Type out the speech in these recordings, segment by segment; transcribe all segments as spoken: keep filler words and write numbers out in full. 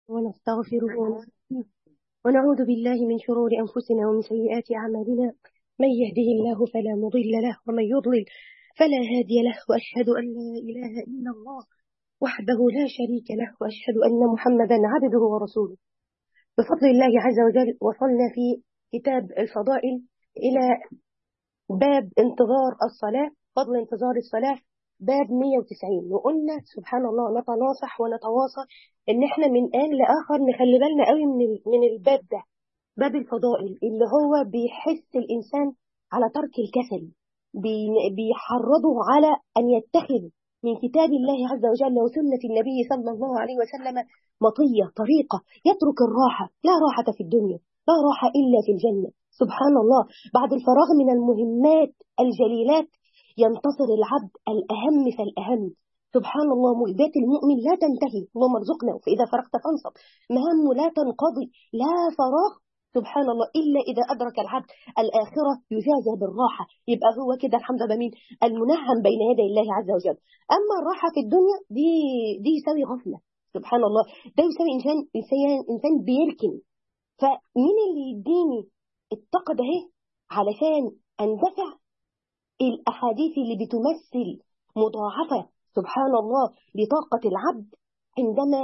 ونستغفره ونستغفره ونعوذ بالله من شرور أنفسنا ومن سيئات أعمالنا. من يهده الله فلا مضل له ومن يضلل فلا هادي له، وأشهد أن لا إله إلا الله وحده لا شريك له، وأشهد أن محمدا عبده ورسوله. بفضل الله عز وجل وصلنا في كتاب الفضائل إلى باب انتظار الصلاة، فضل انتظار الصلاة، باب مية وتسعين. وقلنا سبحان الله نتناصح ونتواصى ان احنا من آن لآخر نخلي بالنا قوي من من الباب ده، باب الفضائل اللي هو بيحث الإنسان على ترك الكسل، بي- بيحرضه على أن يتخذ من كتاب الله عز وجل وسنة النبي صلى الله عليه وسلم مطية طريقة، يترك الراحة. لا راحة في الدنيا، لا راحة إلا في الجنة. سبحان الله، بعد الفراغ من المهمات الجليلات ينتصر العبد الأهم فالأهم. سبحان الله، مهمات المؤمن لا تنتهي، اللهم ارزقنا، فإذا فرغت فانصب. مهامه لا تنقضي، لا فراغ سبحان الله إلا إذا أدرك العبد الآخرة يجازى بالراحة. يبقى هو كده الحمد لله مين المنعم بين يدي الله عز وجل. أما الراحة في الدنيا دي دي يساوي غفلة. سبحان الله، ده يساوي إنسان إنسان إنسان بيركن. فمين اللي يديني الطاقة ده علشان أندفع الأحاديث اللي بتمثل مضاعفة سبحان الله لطاقة العبد عندما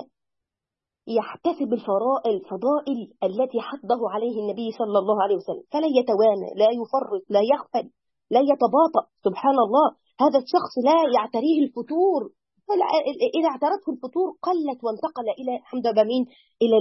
يحتسب الفضائل التي حضه عليه النبي صلى الله عليه وسلم، فلا يتوانى، لا يفرط، لا يغفل، لا يتباطأ. سبحان الله، هذا الشخص لا يعتريه الفتور، إذا اعترته الفتور قلت وانتقل إلى حمد بمين إلى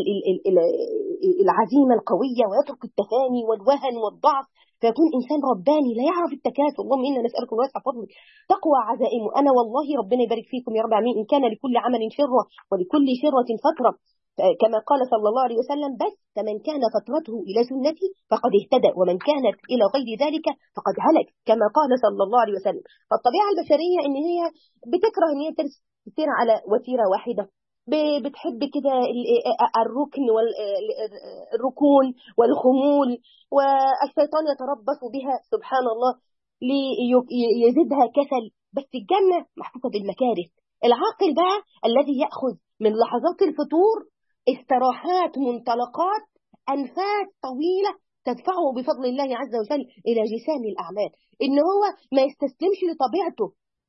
العزيمة القوية، ويترك التفاني والوهن والضعف، فيكون إنسان رباني لا يعرف التكاسل. اللهم إنا نسألك الواسع فضلك تقوى عزائمه. أنا والله ربنا يبارك فيكم يا رب العالمين، إن كان لكل عمل شرة ولكل شرة فترة، كما قال صلى الله عليه وسلم، بس فمن كان فترته إلى سنتي فقد اهتدى، ومن كانت إلى غير ذلك فقد هلك، كما قال صلى الله عليه وسلم. فالطبيعة البشرية إن هي بتكره إن هي تسير على وتيرة واحدة، بتحب كده الركن والركون والخمول، والشيطان يتربص بها سبحان الله ليزيدها كسل. بس الجنة محفوفة بالمكاره. العاقل بقى الذي يأخذ من لحظات الفتور استراحات، منطلقات، أنفاس طويلة تدفعه بفضل الله عز وجل إلى جسام الأعمال، إن هو ما يستسلمش لطبيعته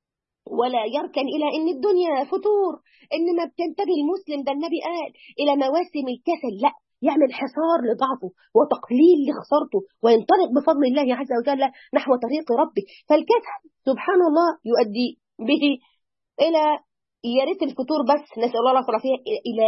ولا يركن إلى إن الدنيا فتور، إنما بتنتبه المسلم ده النبي قال إلى مواسم الكسل، لا، يعمل حصار لضعفه وتقليل لخسارته وينطلق بفضل الله عز وجل نحو طريق ربه. فالكسل سبحان الله يؤدي به إلى يا ريت الفتور بس، نسأل الله العافية، إلى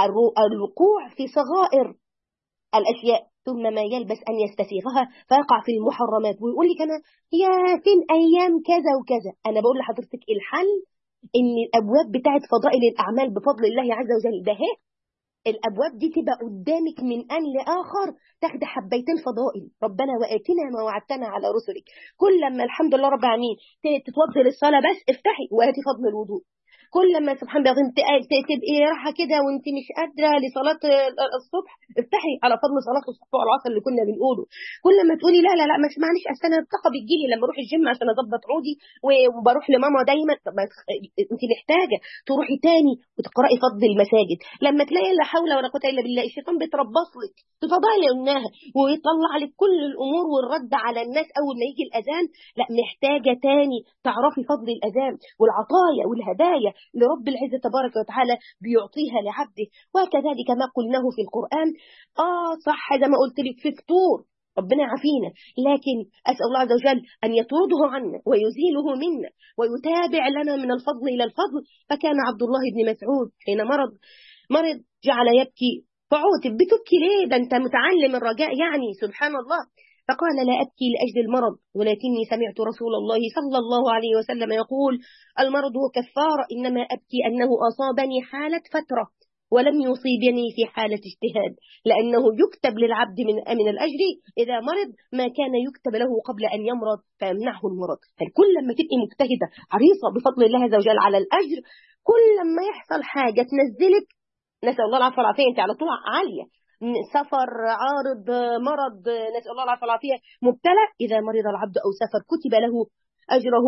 الوقوع في صغائر الأشياء، ثم ما يلبس أن يستسيغها فيقع في المحرمات ويقول لك أنا يا فين أيام كذا وكذا. أنا بقول لحضرتك الحل إن الأبواب بتاعت فضائل الأعمال بفضل الله عز وجل ده هي الأبواب دي تبقى قدامك من آن لآخر، تاخد حبيتين فضائل. ربنا وآتنا ما وعدتنا على رسلك. كل لما الحمد لله رب العالمين تتوضي للصلاة بس افتحي وهاتي فضل الوضوء. كل لما سبحان الله تبقي راحة كده وانت مش قادرة لصلاة الصبح افتحي على فضل صلاة الصبح والعصر اللي كنا بنقوله. كل لما تقولي لا لا لا ما اسمعنيش، اصل انا الطاقة بتجيلي لما اروح الجيم عشان اظبط عودي وبروح لماما دايما. طب انت محتاجة تروحي تاني وتقرأي فضل المساجد. لما تلاقي لا حول ولا قوة الا بالله الشيطان بيتربص لك بفضائل قلناها ويطلع لك كل الامور والرد على الناس اول ما يجي الاذان، لا، محتاجة تاني تعرفي فضل الاذان والعطايا والهدايا لرب العزة تبارك وتعالى بيعطيها لعبده. وكذلك ما قلناه في القرآن. آه صح، زي ما قلت لك في فطور ربنا يعافينا، لكن أسأل الله عز وجل أن يطرده عنا ويزيله منا ويتابع لنا من الفضل إلى الفضل. فكان عبد الله بن مسعود حين مرض مرض جعل يبكي، فعوتب بتبكي ليه؟ ده أنت متعلم الرجاء يعني سبحان الله. فقال لا أبكي لأجل المرض، ولكني سمعت رسول الله صلى الله عليه وسلم يقول المرض هو كفارة، إنما أبكي أنه أصابني حالة فترة ولم يصيبني في حالة اجتهاد، لأنه يكتب للعبد من من الأجر إذا مرض ما كان يكتب له قبل أن يمرض فيمنعه المرض. فكل لما تبقي مجتهدة حريصة بفضل الله عز وجل على الأجر، كل لما يحصل حاجة تنزلك، نسأل الله العافية والعافية، أنت على طول عالية، سفر، عارض، مرض، نسأل الله العافية والعافية، مبتلى، إذا مرض العبد أو سفر كتب له أجره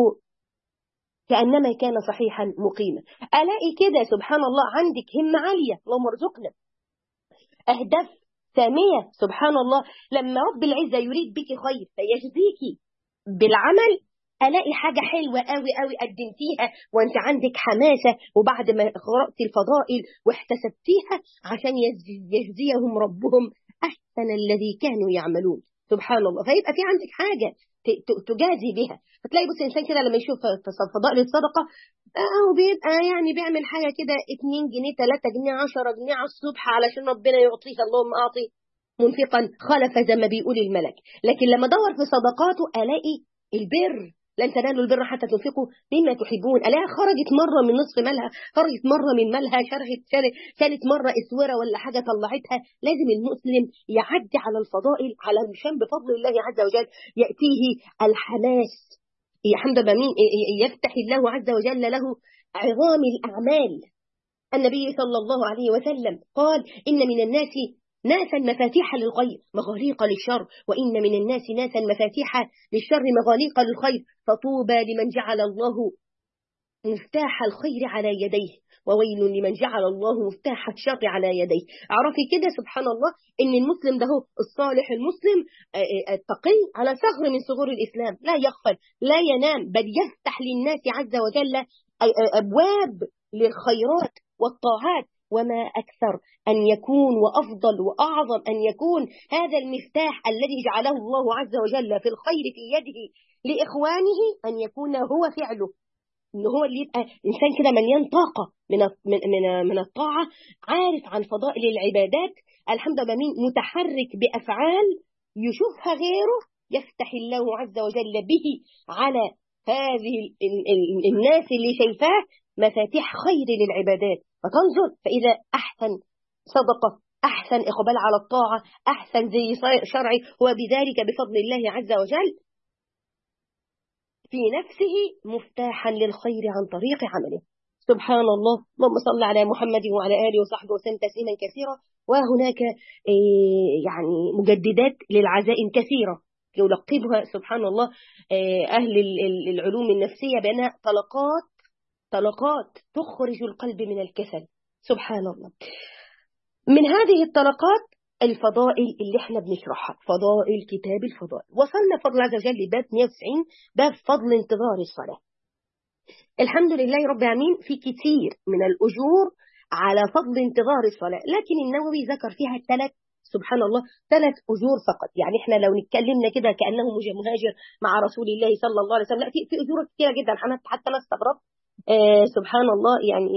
كأنما كان صحيحا مقيما. ألاقي كده سبحان الله عندك همة عالية، اللهم ارزقنا أهداف سامية. سبحان الله، لما رب العزة يريد بك خير فيجزيك بالعمل، ألاقي حاجة حلوة قوي قوي قدمتيها وانت عندك حماسة، وبعد ما قرأت الفضائل واحتسبتيها عشان يجزيهم ربهم أحسن الذي كانوا يعملون. سبحان الله، فيبقى في عندك حاجة تجازي بها. فتلاقي بص الإنسان كده لما يشوف فضائل الصدقة أو بيبقى يعني بيعمل حاجة كده اتنين جنيه تلاتة جنيه عشرة جنيه على الصبح علشان ربنا يعطيه، اللهم أعطي منفقا خلف زي ما بيقول الملك. لكن لما دور في صدقاته ألاقي البر، لن تنالوا البر حتى تنفقوا مما تحبون. ألاقيها خرجت مرة من نصف مالها، خرجت مرة من مالها، شرحت كانت مرة اسوره ولا حاجة طلعتها. لازم المسلم يعدي على الفضائل علشان بفضل الله عز وجل يأتيه الحماس. حمد بمين يفتح الله عز وجل له عظام الأعمال. النبي صلى الله عليه وسلم قال إن من الناس ناسا مفاتيح للخير مغاليق للشر، وإن من الناس ناسا مفاتيح للشر مغاليق للخير، فطوبى لمن جعل الله مفتاح الخير على يديه، وويل لمن جعل الله مفتاح الشر على يديه. اعرفي كده سبحان الله ان المسلم ده هو الصالح المسلم التقي على ثغر من ثغور الإسلام، لا يغفل لا ينام، بل يفتح للناس عز وجل أبواب للخيرات والطاعات. وما أكثر أن يكون وأفضل وأعظم أن يكون هذا المفتاح الذي جعله الله عز وجل في الخير في يده لإخوانه أن يكون هو فعله، إن هو اللي يبقى إنسان كده مليان طاقة من من من الطاعة، عارف عن فضائل العبادات، الحمد لله مين متحرك بأفعال يشوفها غيره، يفتح الله عز وجل به على هذه الناس اللي شايفاه مفاتيح خير للعبادات. فتنظر فإذا أحسن صدقة، أحسن إقبال على الطاعة، أحسن زي شرعي، وبذلك بفضل الله عز وجل في نفسه مفتاحا للخير عن طريق عمله. سبحان الله، اللهم صل على محمد وعلى آله وصحبه وسلم تسليما كثيرا. وهناك يعني مجددات للعزائم كثيرة يلقبها سبحان الله أهل العلوم النفسية بأنها طلقات طلقات تخرج القلب من الكسل. سبحان الله. من هذه الطلقات الفضائل اللي احنا بنشرحها، فضائل كتاب الفضائل. وصلنا فضل الله عز وجل لباب مئة وتسعين، باب فضل انتظار الصلاة. الحمد لله رب العالمين في كثير من الأجور على فضل انتظار الصلاة، لكن النووي ذكر فيها ثلاث سبحان الله ثلاث أجور فقط. يعني احنا لو نتكلمنا كده كأنه مهاجر مع رسول الله صلى الله عليه وسلم، لا في في أجور كثيرة جدا حتى أنا استغربت. آه سبحان الله، يعني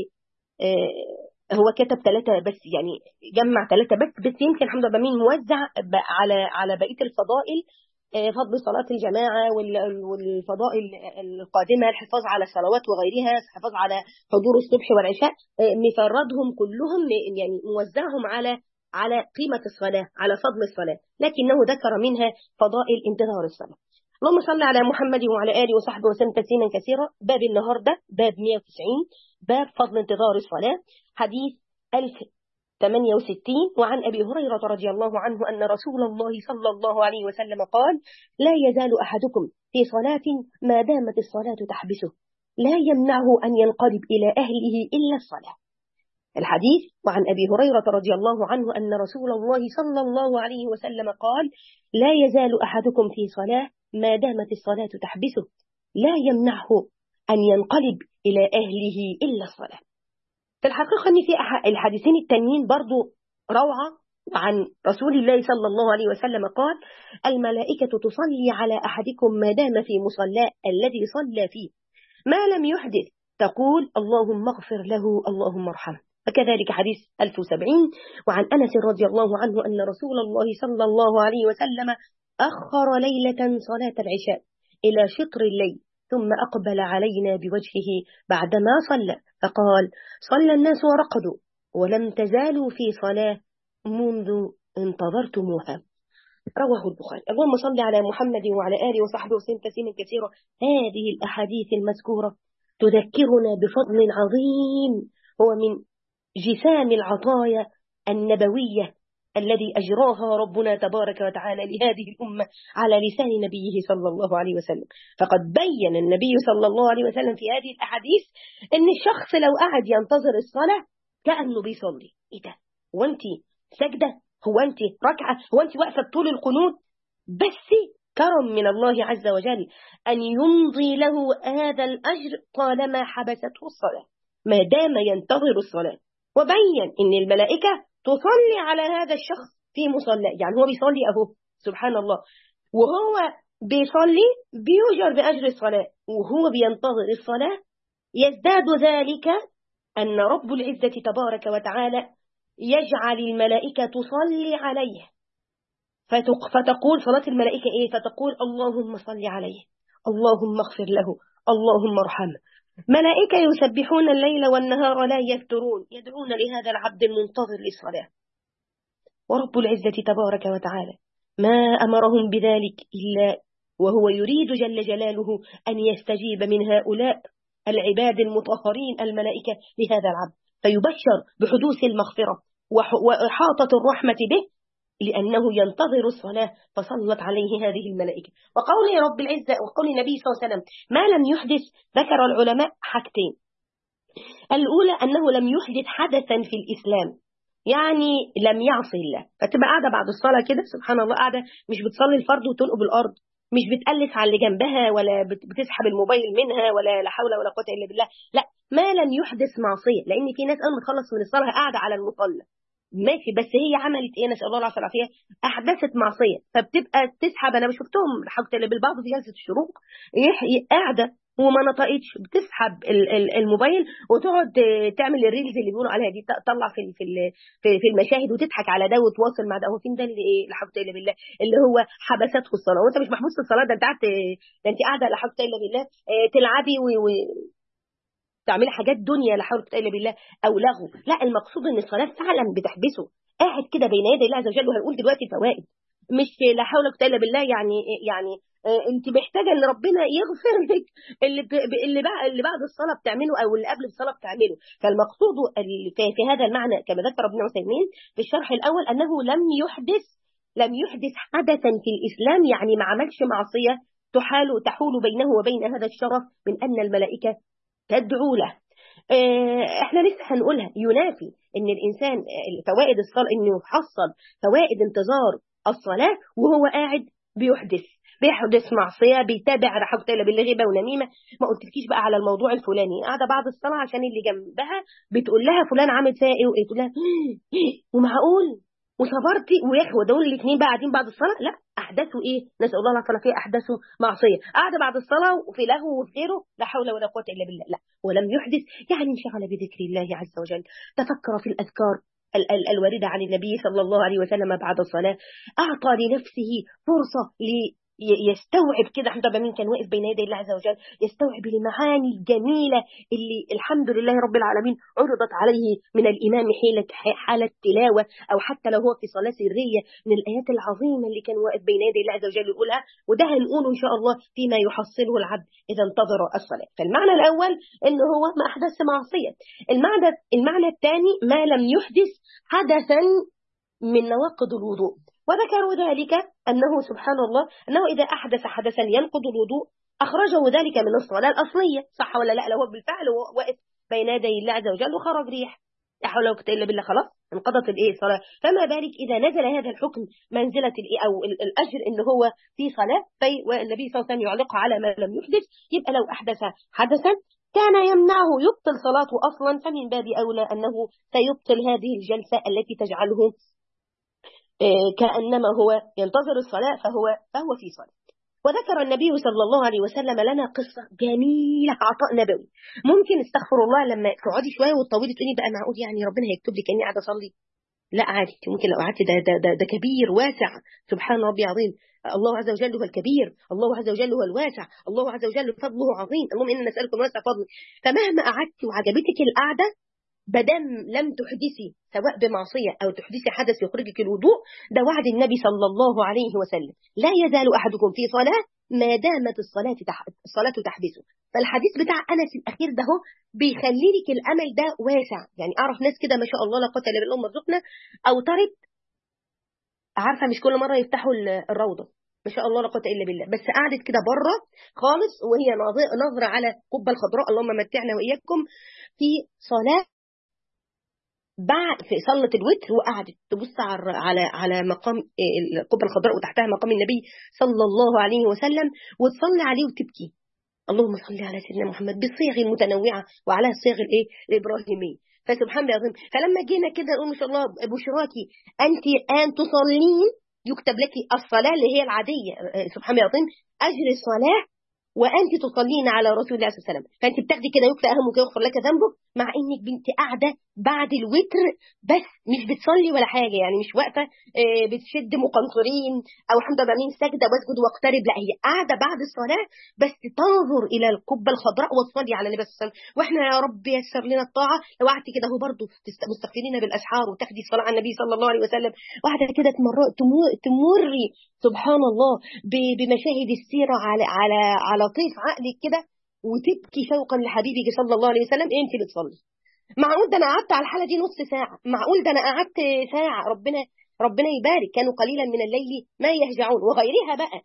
آه هو كتب ثلاثة بس، يعني جمع ثلاثة بس بس يمكن الحمد لله مين موزع على على بقية الفضائل، فضل صلاة الجماعة والفضائل القادمة، الحفاظ على الصلوات وغيرها، الحفاظ على حضور الصبح والعشاء، مفردهم كلهم يعني موزعهم على على قيمة الصلاة، على فضل الصلاة، لكنه ذكر منها فضائل انتظار الصلاة. اللهم صل على محمد وعلى آله وصحبه وسلم تسليما كثيرا. باب النهارده باب مئة وتسعين، باب فضل انتظار الصلاة، حديث ألف وثمانية وستين. وعن أبي هريرة رضي الله عنه أن رسول الله صلى الله عليه وسلم قال: لا يزال أحدكم في صلاة ما دامت الصلاة تحبسه، لا يمنعه أن ينقلب إلى أهله إلا الصلاة. الحديث وعن أبي هريرة رضي الله عنه أن رسول الله صلى الله عليه وسلم قال: لا يزال أحدكم في صلاة ما دامت الصلاة تحبسه، لا يمنعه أن ينقلب إلى أهله إلا الصلاة. في الحقيقة أن في الحديثين التانيين برضو روعة. عن رسول الله صلى الله عليه وسلم قال: الملائكة تصلي على أحدكم ما دام في مصلاه الذي صلى فيه ما لم يحدث، تقول: اللهم اغفر له اللهم ارحمه. وكذلك حديث ألف وسبعين. وعن أنس رضي الله عنه أن رسول الله صلى الله عليه وسلم أخر ليلة صلاة العشاء إلى شطر الليل، ثم أقبل علينا بوجهه بعدما صلى فقال: صلى الناس ورقدوا ولم تزالوا في صلاة منذ انتظرتموها. رواه البخاري. اللهم صل على محمد وعلى آله وصحبه وسلم تسليما كثيرا. هذه الأحاديث المذكورة تذكرنا بفضل عظيم هو من جسام العطايا النبوية الذي أجراها ربنا تبارك وتعالى لهذه الأمة على لسان نبيه صلى الله عليه وسلم. فقد بين النبي صلى الله عليه وسلم في هذه الأحاديث أن الشخص لو قعد ينتظر الصلاة كأنه بيصلي. إيه ده؟ وانتي سجدة، هو أنت ركعة، هو أنت واقفة طول القنوت. بس كرم من الله عز وجل أن يمضي له هذا الأجر طالما حبسته الصلاة، ما دام ينتظر الصلاة. وبين إن الملائكة تصلي على هذا الشخص في مصلى، يعني هو بيصلي أهو سبحان الله، وهو بيصلي بيؤجر بأجر الصلاة، وهو بينتظر الصلاة يزداد ذلك أن رب العزة تبارك وتعالى يجعل الملائكة تصلي عليه، فتقول صلاة الملائكة إيه؟ فتقول اللهم صل عليه، اللهم اغفر له، اللهم ارحمه. ملائكة يسبحون الليل والنهار لا يفترون، يدعون لهذا العبد المنتظر للصلاة. ورب العزة تبارك وتعالى ما أمرهم بذلك إلا وهو يريد جل جلاله أن يستجيب من هؤلاء العباد المطهرين الملائكة لهذا العبد، فيبشر بحدوث المغفرة وإحاطة الرحمة به لأنه ينتظر الصلاة فصلت عليه هذه الملائكة. وقول رب العزة وقول النبي صلى الله عليه وسلم ما لم يحدث، ذكر العلماء حاجتين. الأولى أنه لم يحدث حدثا في الإسلام، يعني لم يعصي الله، فتبقى قاعدة بعد الصلاة كده سبحان الله، قاعدة مش بتصلي الفرض وتنقب الأرض، مش بتقلس على اللي جنبها، ولا بتسحب الموبايل منها، ولا لا حول ولا قوة إلا بالله، لا، ما لم يحدث معصية. لأن في ناس أول ما تخلص من الصلاة قاعدة على المصلى ماشي، بس هي عملت ايه؟ نسأل الله العافية والعافية، احدثت معصية، فبتبقى تسحب. انا شفتهم حاجة اللي بالبعض في جلسة الشروق قاعدة وما نطقتش، بتسحب الموبايل وتقعد تعمل الريلز اللي بيقولوا عليها دي، تطلع في في في المشاهد وتضحك على ده وتواصل مع ده. هو فين ده اللي ايه؟ لا حول الا بالله، اللي هو حبسته الصلاة، وانت مش محبوس في الصلاة، ده انت قاعد، ده انت قاعدة لا حول الا بالله تلعبي و تعملي حاجات دنيا لا حول الا بالله او لغو. لا، المقصود ان الصلاه فعلا بتحبسه، قاعد كده بين يدي الله عز وجل. وهنقول دلوقتي فوائد، مش لا حول الا بالله، يعني يعني آه انت محتاجه ان ربنا يغفر لك اللي ب... اللي بعد اللي بعد الصلاه بتعمله او اللي قبل الصلاه بتعمله. فالمقصود في... في هذا المعنى كما ذكر ابن عثيمين في الشرح الاول انه لم يحدث لم يحدث حدثا في الاسلام، يعني ما عملش معصيه تحال تحول بينه وبين هذا الشرف من ان الملائكه تدعو له. احنا لسه هنقولها، ينافي ان الانسان فوائد الصلاه انه يحصل فوائد انتظار الصلاه وهو قاعد بيحدث بيحدث معصيه، بيتابع لا حول الا بالله غيبه ونميمه. ما قلتلكيش بقى على الموضوع الفلاني، قاعده بعد الصلاه عشان اللي جنبها بتقول لها فلان عامل فيها ايه وايه، تقول لها ومعقول وصبرتي ويخوى دول الاثنين بقى قاعدين بعد الصلاه؟ لا، احدثوا ايه؟ نسال الله العافيه والعافيه، احدثوا معصيه، قاعده بعد الصلاه وفي لهو وفي غيره لا حول ولا قوه الا بالله. لا، ولم يحدث يعني انشغل بذكر الله عز وجل، تفكر في الاذكار ال ال الوارده عن النبي صلى الله عليه وسلم بعد الصلاه، اعطى لنفسه فرصه ل يستوعب كده. احمد بن مين كان واقف بين يدي الله عز وجل، يستوعب المعاني الجميله اللي الحمد لله رب العالمين عرضت عليه من الامام حيله حاله تلاوه، او حتى لو هو في صلاه سريه، من الايات العظيمه اللي كان واقف بين يدي الله عز وجل يقولها. وده هنقوله ان شاء الله فيما يحصله العبد اذا انتظر الصلاه. فالمعنى الاول ان هو ما احدث معصيه. المعنى المعنى الثاني ما لم يحدث حدثا من نواقض الوضوء، وذكروا ذلك أنه سبحان الله أنه إذا أحدث حدثا ينقض الوضوء أخرجه ذلك من الصلاة الأصلية، صح ولا لا؟ لو هو بالفعل واقف بين يدي الله عز وجل وخرج ريح لا حول ولا قوة إلا بالله، خلاص انقضت الإيه صلاة. فما بالك إذا نزل هذا الحكم منزلة الإيه أو الأجر إن هو في صلاة، في والنبي صلى الله عليه وسلم يعلقها على ما لم يحدث، يبقى لو أحدث حدثا كان يمنعه يبطل صلاته أصلا، فمن باب أولى أنه سيبطل هذه الجلسة التي تجعله كأنما هو ينتظر الصلاة فهو فهو في صلاة. وذكر النبي صلى الله عليه وسلم لنا قصة جميلة، عطاء نبوي. ممكن استغفر الله لما تقعدي شوية وتطولي تقولي بقى معقول يعني ربنا هيكتب لي كأني قاعدة أصلي؟ لا عادي، ممكن لو قعدت ده, ده, ده, ده كبير واسع، سبحان ربي عظيم. الله عز وجل هو الكبير، الله عز وجل هو الواسع، الله عز وجل فضله عظيم، اللهم إنا نسألكم واسع فضله. فمهما قعدتي وعجبتك القعدة بدم لم تحدثي سواء بمعصية أو تحدثي حدث يخرجك الوضوء، ده وعد النبي صلى الله عليه وسلم، لا يزال أحدكم في صلاة ما دامت الصلاة الصلاة تحبسه. فالحديث بتاع أنس الأخير ده هو بيخلي لك الأمل ده واسع. يعني أعرف ناس كده ما شاء الله لا قوة إلا بالله مرزقنا أوترت، عارفة مش كل مرة يفتحوا الروضة ما شاء الله لا قوة إلا بالله، بس قعدت كده بره خالص وهي ناظرة على القبة الخضراء، اللهم متعنا وإياكم، في صلاة بعد في صلة الوتر وقعدت تبص على على على مقام القبة الخضراء وتحتها مقام النبي صلى الله عليه وسلم، وتصلي عليه وتبكي. اللهم صل على سيدنا محمد بصيغ متنوعة وعلى الصيغ الايه الإبراهيمية. فسبحان الله العظيم. فلما جينا كده نقول ما شاء الله بشراكي أنت الآن تصلين، يكتب لك الصلاة اللي هي العادية، سبحان الله العظيم، أجر الصلاة وأنت تصلين على رسول الله صلى الله عليه وسلم. فأنت بتاخدي كده يكتب أهمك يغفر لك ذنبك، مع إنك بنت قاعدة بعد الوتر بس مش بتصلي ولا حاجة، يعني مش واقفة بتشد مقنطرين أو الحمد لله مين ساجدة واسجد واقترب، لا هي قاعدة بعد الصلاة بس تنظر إلى القبة الخضراء وتصلي على النبي صلى الله عليه وسلم. وإحنا يا رب يسر لنا الطاعة لو قعدتي كده هو برضه مستغفرين بالأسحار وتاخدي الصلاة على النبي صلى الله عليه وسلم، واحدة كده تمري سبحان الله بمشاهد السيرة على على على طيف عقلك كده وتبكي شوقا لحبيبك صلى الله عليه وسلم. انت بتصلي. معقول ده انا قعدت على الحالة دي نص ساعة، معقول ده انا قعدت ساعة، ربنا ربنا يبارك، كانوا قليلا من الليل ما يهجعون وغيرها بقى.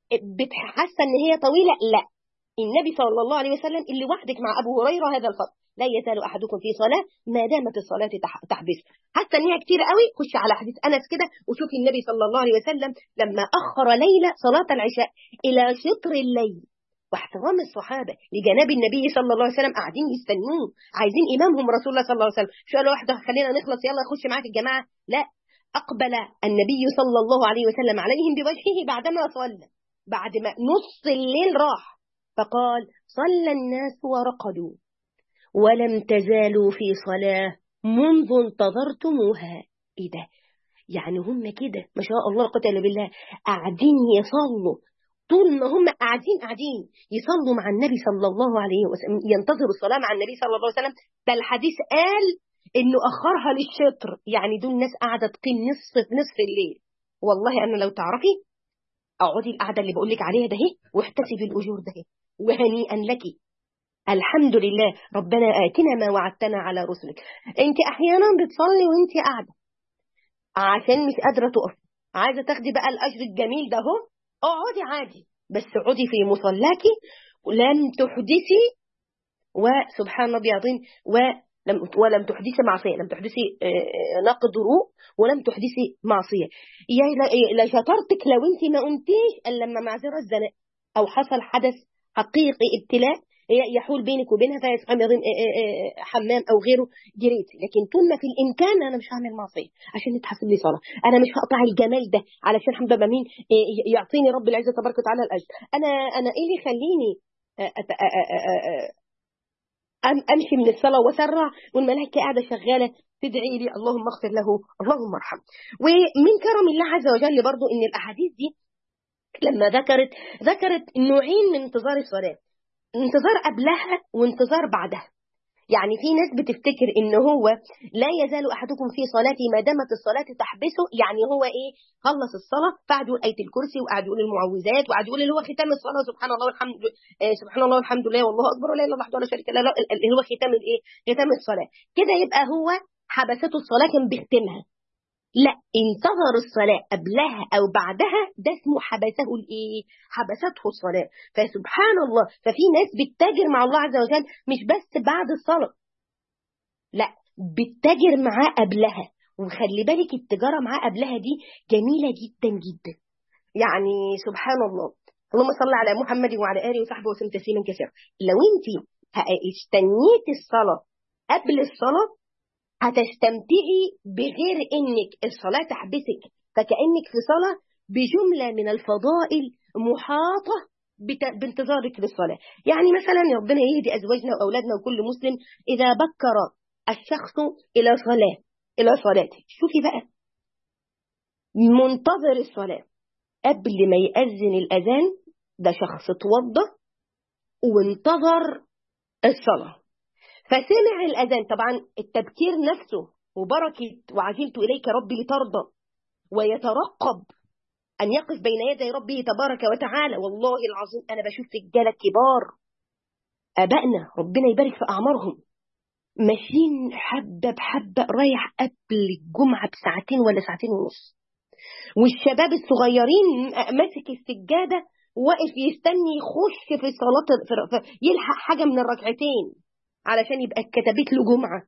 بتحس ان هي طويلة؟ لا، النبي صلى الله عليه وسلم اللي وحدك مع ابو هريرة هذا الفضل، لا يزال احدكم في صلاة ما دامت الصلاة تحبس. حتى ان هي كتير قوي، خش على حديث انس كده وشوفي النبي صلى الله عليه وسلم لما اخر ليلة صلاة العشاء الى شطر الليل، واحترام الصحابة لجناب النبي صلى الله عليه وسلم، قاعدين يستنوه عايزين إمامهم رسول الله صلى الله عليه وسلم. مش قالوا واحدة خلينا نخلص يلا خش معاك الجماعة، لا، أقبل النبي صلى الله عليه وسلم عليهم بوجهه بعدما صلى، بعد ما نص الليل راح، فقال صلى الناس ورقدوا ولم تزالوا في صلاة منذ انتظرتموها. إيه ده؟ يعني هم كده ما شاء الله قتل بالله قاعدين يصلوا طول ما هم قاعدين قاعدين يصلوا مع النبي صلى الله عليه وسلم، ينتظروا الصلاة مع النبي صلى الله عليه وسلم. ده الحديث قال إنه أخرها للشطر، يعني دول ناس قاعدة تقيم نصف نصف الليل. والله أنا لو تعرفي اقعدي القعدة اللي بقول لك عليها ده واحتسبي الأجور ده وهنيئا لك. الحمد لله ربنا آتنا ما وعدتنا على رسلك. انت أحيانا بتصلي وانت قاعدة عشان مش قادرة تقف، عايزة تاخدي بقى الأجر الجميل ده اهو، اقعدي عادي بس اقعدي في مصلاكي ولم تحدثي، وسبحان الله العظيم، ولم ولم تحدثي معصية، لم تحدثي نقض وضوء ولم تحدثي معصية. يا لا شطرتك لو انت ما قمتيش الا لما معذرة الزنا او حصل حدث حقيقي ابتلاء يحول بينك وبينها فيسحب حمام او غيره جريتي، لكن طول ما في الامكان انا مش هعمل معصيه عشان يتحسب لي صلاه، انا مش هقطع الجمال ده علشان الحمد لله مين يعطيني رب العزه تبارك وتعالى الاجر. انا انا ايه اللي يخليني امشي من الصلاه واسرع والملائكه قاعده شغاله تدعي لي اللهم اغفر له اللهم ارحم. ومن كرم الله عز وجل برضو ان الاحاديث دي لما ذكرت ذكرت نوعين من انتظار الصلاه، انتظار قبلها وانتظار بعدها. يعني في ناس بتفتكر ان هو لا يزال احدكم في صلاته ما دامت الصلاه تحبسه، يعني هو ايه، خلص الصلاه فقعد يقول ايه الكرسي وقعد يقول المعوذات وقعد يقول اللي هو ختام الصلاه سبحان الله والحمد آه سبحان الله والحمد لله والله اكبر ولا اله الا الله وحده لا شريك له اللي هو ختام الايه، ختام الصلاه كده، يبقى هو حبسته الصلاه كان بيختمها. لا، انتظر الصلاة قبلها أو بعدها ده اسمه حبسه الإيه؟ حبسته الصلاة. فسبحان الله، ففي ناس بتتاجر مع الله عز وجل مش بس بعد الصلاة، لا بتتاجر معاه قبلها. وخلي بالك التجارة معاه قبلها دي جميلة جدا جدا، يعني سبحان الله. اللهم صل على محمد وعلى آله وصحبه وسلم تسليما كثيرا. لو انت استنيتي الصلاة قبل الصلاة هتستمتعي بغير انك الصلاة تحبسك، فكأنك في صلاة بجملة من الفضائل محاطة بانتظارك للصلاة. يعني مثلا ربنا يهدي أزواجنا وأولادنا وكل مسلم إذا بكر الشخص إلى صلاة إلى صلاته، شوفي بقى منتظر الصلاة قبل ما يأذن الأذان، ده شخص توضى وانتظر الصلاة فسمع الأذان. طبعا التبكير نفسه وبركة وعجلت إليك ربي لترضى، ويترقب أن يقف بين يدي ربه تبارك وتعالى. والله العظيم أنا بشوف رجالة كبار أبائنا ربنا يبارك في أعمارهم ماشيين حبة بحبة رايح قبل الجمعة بساعتين ولا ساعتين ونص، والشباب الصغيرين ماسك السجادة واقف يستني يخش في صلاة يلحق حاجة من الركعتين علشان يبقى كتبت له جمعة.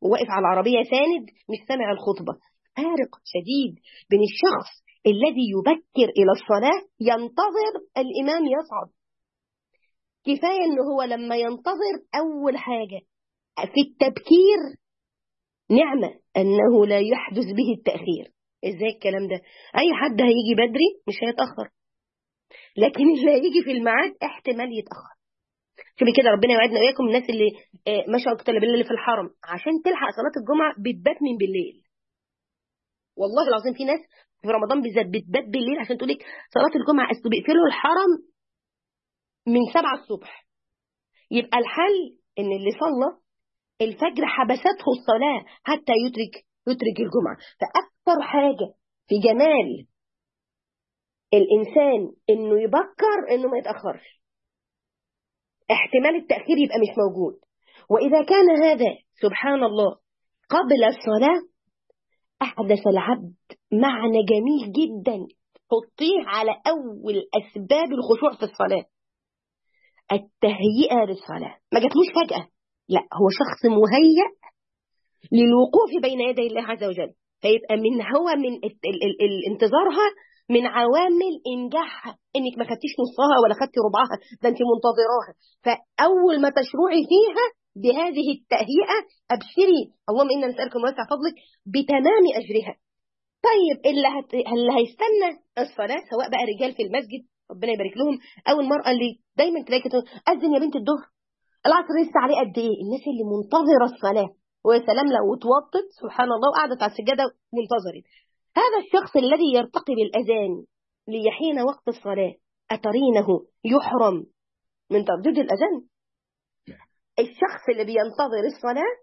وواقف على العربية ساند مش سامع الخطبة. فارق شديد بين الشخص الذي يبكر إلى الصلاة ينتظر الإمام يصعد. كفاية إنه هو لما ينتظر أول حاجة في التبكير نعمة أنه لا يحدث به التأخير. إزاي الكلام ده؟ أي حد هيجي بدري مش هيتأخر، لكن اللي هيجي في الميعاد احتمال يتأخر. شوفي كده ربنا يوعدنا وإياكم الناس اللي ماشيه اقتل بالله اللي في الحرم عشان تلحق صلاة الجمعة بتبات من بالليل. والله العظيم في ناس في رمضان بالذات بتبات بالليل عشان تقول لك صلاة الجمعة أصل بيقفلوا الحرم من سبعة الصبح. يبقى الحل إن اللي صلى الفجر حبسته الصلاة حتى يترك يترك الجمعة. فأكثر حاجة في جمال الإنسان إنه يبكر إنه ما يتأخرش، احتمال التأخير يبقى مش موجود. وإذا كان هذا سبحان الله قبل الصلاة أحدث العبد معنى جميل جدا حطيه على أول أسباب الخشوع في الصلاة. التهيئة للصلاة ما جاتلوش فجأة، لا هو شخص مهيأ للوقوف بين يدي الله عز وجل. فيبقى من هو من ال ال ال الانتظارها من عوامل إنجاحها إنك ما خدتيش نصها ولا خدتي ربعها، ده أنت منتظراها. فأول ما تشروعي فيها بهذه التهيئة أبشري اللهم إنا نسألك من واسع فضلك بتمام أجرها. طيب اللي, هت... اللي هيستنى الصلاة سواء بقى رجال في المسجد ربنا يبارك لهم أو المرأة اللي دايما تلاقي أذن يا بنت الظهر العصر لسه عليه قد إيه. الناس اللي منتظرة الصلاة ويا سلام لو اتوطت سبحان الله وقعدت على السجادة منتظرة. هذا الشخص الذي يرتقي بالأذان ليحين وقت الصلاة أترينه يحرم من ترديد الأذان؟ الشخص اللي بينتظر الصلاة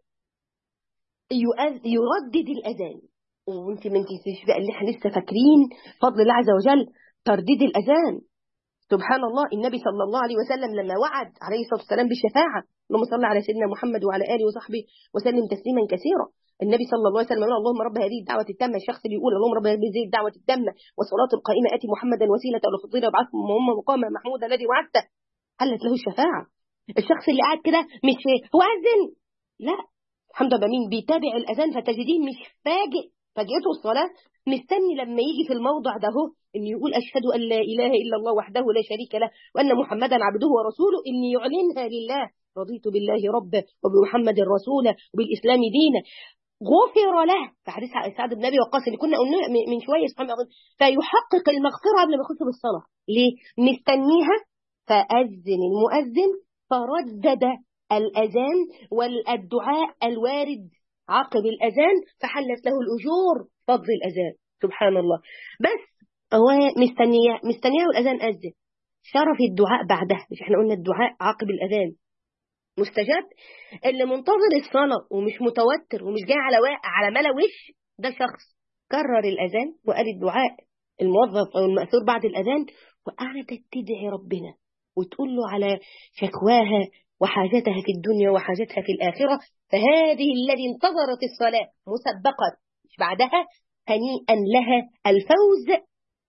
يردد الأذان. وانت ما انتيش بقى اللي احنا لسه فاكرين فضل الله عز وجل ترديد الأذان. سبحان الله النبي صلى الله عليه وسلم لما وعد عليه الصلاة والسلام بالشفاعة اللهم صل على سيدنا محمد وعلى آله وصحبه وسلم تسليما كثيرا. النبي صلى الله عليه وسلم يقول اللهم رب هذه الدعوة التامة. الشخص اللي يقول اللهم رب هذه الدعوة التامة والصلاة القائمة آتي محمدا وسيلة والفضيلة وابعثه مهم مقام محمود الذي وعدته حلت له الشفاعة. الشخص اللي قاعد كده مش هو أذن، لا الحمد لله مين بيتابع الأذان فتجدين مش فاجئ فاجئته الصلاة مستني لما يجي في الموضع ده هو إن يقول أشهد أن لا إله إلا الله وحده لا شريك له وأن محمدا عبده ورسوله إن يعلنها لله رضيت بالله ربا وبمحمد رسولا وبالإسلام دينا غفر له. في حديث سعد بن أبي وقاص اللي كنا قلنا من شوية سبحان الله فيحقق المغفرة قبل ما يخش بالصلاة. ليه؟ مستنيها. فأذن المؤذن فردد الأذان والدعاء الوارد عقب الأذان فحلت له الأجور فضل الأذان. سبحان الله. بس هو مستنياه مستنياه والأذان أذن شرف الدعاء بعدها. مش احنا قلنا الدعاء عقب الأذان مستجاب؟ اللي منتظر الصلاة ومش متوتر ومش جاي على واقع على ملا وش ده شخص كرر الأذان وقال الدعاء الموظف أو المأثور بعد الأذان وقعدت تدعي ربنا وتقول له على شكواها وحاجتها في الدنيا وحاجتها في الآخرة. فهذه الذي انتظرت الصلاة مسبقا مش بعدها هنيئا لها الفوز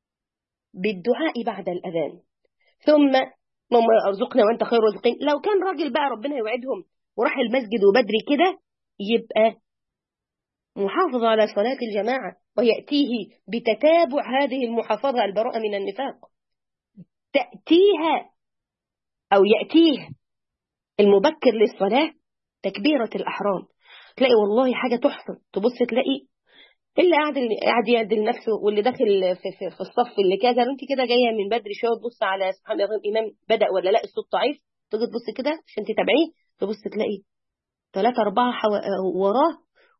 بالدعاء بعد الأذان. ثم اللهم ارزقنا وانت خير الرازقين. لو كان راجل بقى ربنا يوعدهم وراح المسجد وبدري كده يبقى محافظ على صلاة الجماعة ويأتيه بتتابع هذه المحافظة البراءة من النفاق. تأتيها أو يأتيه المبكر للصلاة تكبيرة الأحرام. تلاقي والله حاجة تحفة تبص تلاقي اللي قاعد قاعد يعدل نفسه واللي داخل في, في, في الصف اللي كذا انت كده جايه من بدري شويه تبص على سبحان الله الامام بدا ولا لا الصوت ضعيف تيجي تبص كده عشان تتابعيه تبص تلاقي ثلاثة أربعة حو... وراه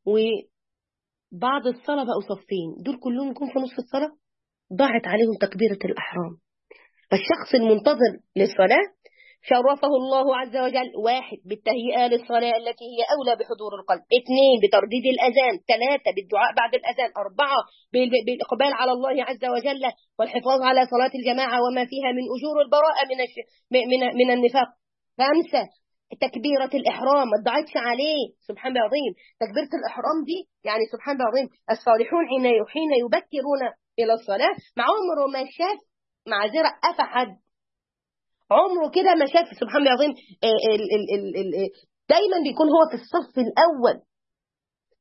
وبعد الصلاة بقوا صفين دول كلهم يكون في نصف الصلاة ضاعت عليهم تكبيرة الأحرام. فالشخص المنتظر للصلاة شرفه الله عز وجل واحد بالتهيئة للصلاة التي هي أولى بحضور القلب، اثنين بترديد الأذان، ثلاثة بالدعاء بعد الأذان، أربعة بالإقبال على الله عز وجل والحفاظ على صلاة الجماعة وما فيها من أجور البراءة من الش... من من النفاق، خمسة تكبيرة الإحرام ما تضيعتش عليه. سبحان الله العظيم تكبيرة الإحرام دي يعني سبحان الله العظيم الصالحون حين حين يبكرون إلى الصلاة مع عمره ما شاف معذرة أفى حد عمره كده ما شاف سبحان الله العظيم دايما بيكون هو في الصف الأول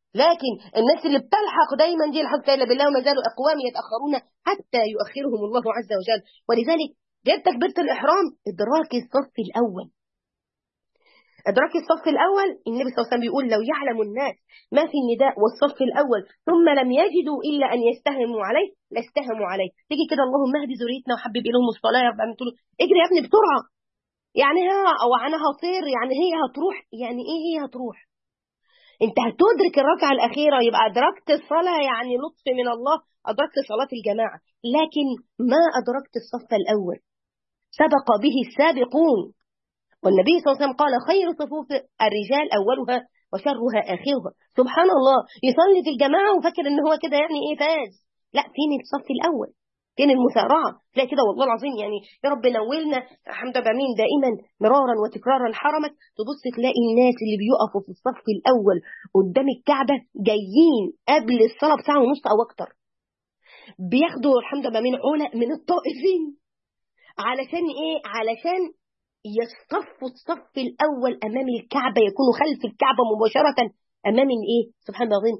لكن الناس اللي بتلحق دايما دي الحق إلا بالله وما زالوا أقوام يتأخرون حتى يؤخرهم الله عز وجل. ولذلك جاءت تكبيرة الإحرام إدراك الصف الأول. إدراك الصف الأول النبي صلى الله عليه وسلم بيقول لو يعلم الناس ما في النداء والصف الأول ثم لم يجدوا إلا أن يستهموا عليه لاستهموا عليه. تيجي كده اللهم اهدي ذريتنا وحبب إليهم الصلاة، يبقى تقول اجري يا ابني بسرعة، يعني ها أو أنا هطير، يعني هي هتروح، يعني إيه هي هتروح؟ أنت هتدرك الركعة الأخيرة يبقى أدركت الصلاة، يعني لطف من الله، أدركت صلاة الجماعة. لكن ما أدركت الصف الأول، سبق به السابقون. والنبي صلى الله عليه وسلم قال خير صفوف الرجال أولها وشرها آخرها. سبحان الله، يصلي في الجماعة وفكر إن هو كده يعني إيه فاز. لا، فين الصف الأول؟ فين المسارعة؟ تلاقي كده والله العظيم يعني يا رب نولنا حمد بعمين دائما مرارا وتكرارا حرمك. تبص تلاقي الناس اللي بيقفوا في الصف الأول قدام الكعبة جايين قبل الصلاة بساعة ونص أو أكتر، بياخدوا الحمد بعمين علا من الطائفين. علشان إيه؟ علشان يصطفوا الصف الأول أمام الكعبة، يكونوا خلف الكعبة مباشرة أمام الإيه؟ سبحان الله،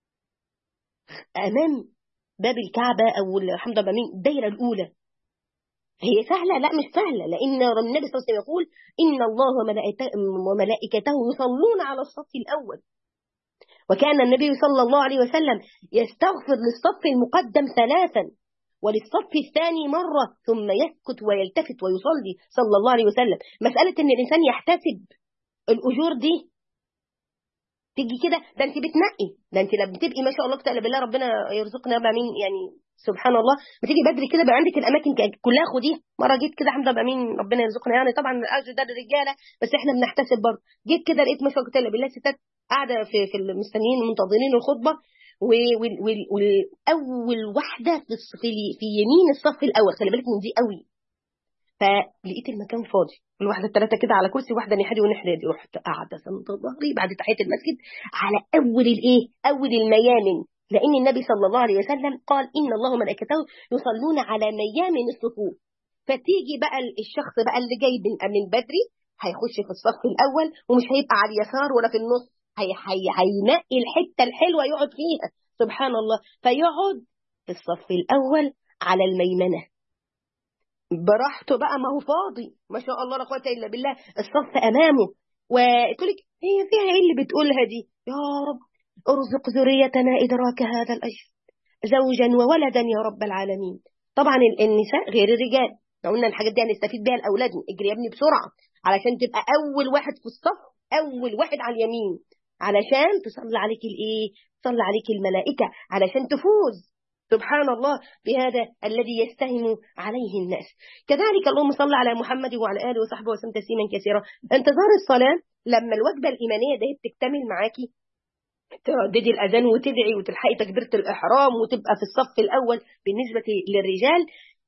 أمام باب الكعبة أو الحمد لله من الدايرة الأولى. هي سهلة؟ لا مش سهلة، لأن النبي صلى الله عليه وسلم يقول إن الله وملائكته يصلون على الصف الأول. وكان النبي صلى الله عليه وسلم يستغفر للصف المقدم ثلاثا وللصف الثاني مرة ثم يسكت ويلتفت ويصلي صلى الله عليه وسلم. مسألة إن الإنسان يحتسب الأجور دي تيجي كده، ده انت بتنقي، ده انت لما بتبقي ما شاء الله كتاب بالله ربنا يرزقنا بامين يعني سبحان الله، بتيجي بدري كده بقى عندك الاماكن كلها خديها. مره جيت كده حمد بامين ربنا يرزقنا، يعني طبعا الاجر ده للرجاله بس احنا بنحتسب برضه. جيت كده لقيت ما شاء الله كتاب بالله ستات قاعده في في المستنيين منتظرين الخطبه، واول واحده في في, في يمين الصف الاول، خلي بالك من دي قوي. فلقيت المكان فاضي، الواحده الثلاثه كده على كرسي، واحده نحدي ونحدي، رحت قاعده سند ظهري بعد تحيه المسجد على اول الايه، اول الميامن، لان النبي صلى الله عليه وسلم قال ان الله وملائكته يصلون على ميامن الصفوف. فتيجي بقى الشخص بقى اللي جاي من من بدري هيخش في الصف الاول ومش هيبقى على اليسار ولا في النص، هي هي هينقي الحته الحلوه يقعد فيها سبحان الله، فيقعد في الصف الاول على الميمنه براحته بقى، ما هو فاضي ما شاء الله لا قوه الا بالله، الصف امامه. وتقول لك هي فيها ايه اللي بتقولها دي؟ يا رب ارزق ذريتنا ادراك هذا الاجر، زوجا وولدا يا رب العالمين. طبعا النساء غير الرجال، لو قلنا الحاجات دي هنستفيد بيها الاولاد. اجري يا ابني بسرعه علشان تبقى اول واحد في الصف، اول واحد على اليمين، علشان تصلي عليك الايه، تصلي عليك الملائكه، علشان تفوز سبحان الله بهذا الذي يستهم عليه الناس. كذلك اللهم صل على محمد وعلى اله وصحبه وسلم تسليما كثيرا. انتظار الصلاه لما الوجبه الايمانيه دي تكتمل معاكي، ترددي الاذان وتدعي وتلحقي تكبيره الاحرام وتبقى في الصف الاول. بالنسبه للرجال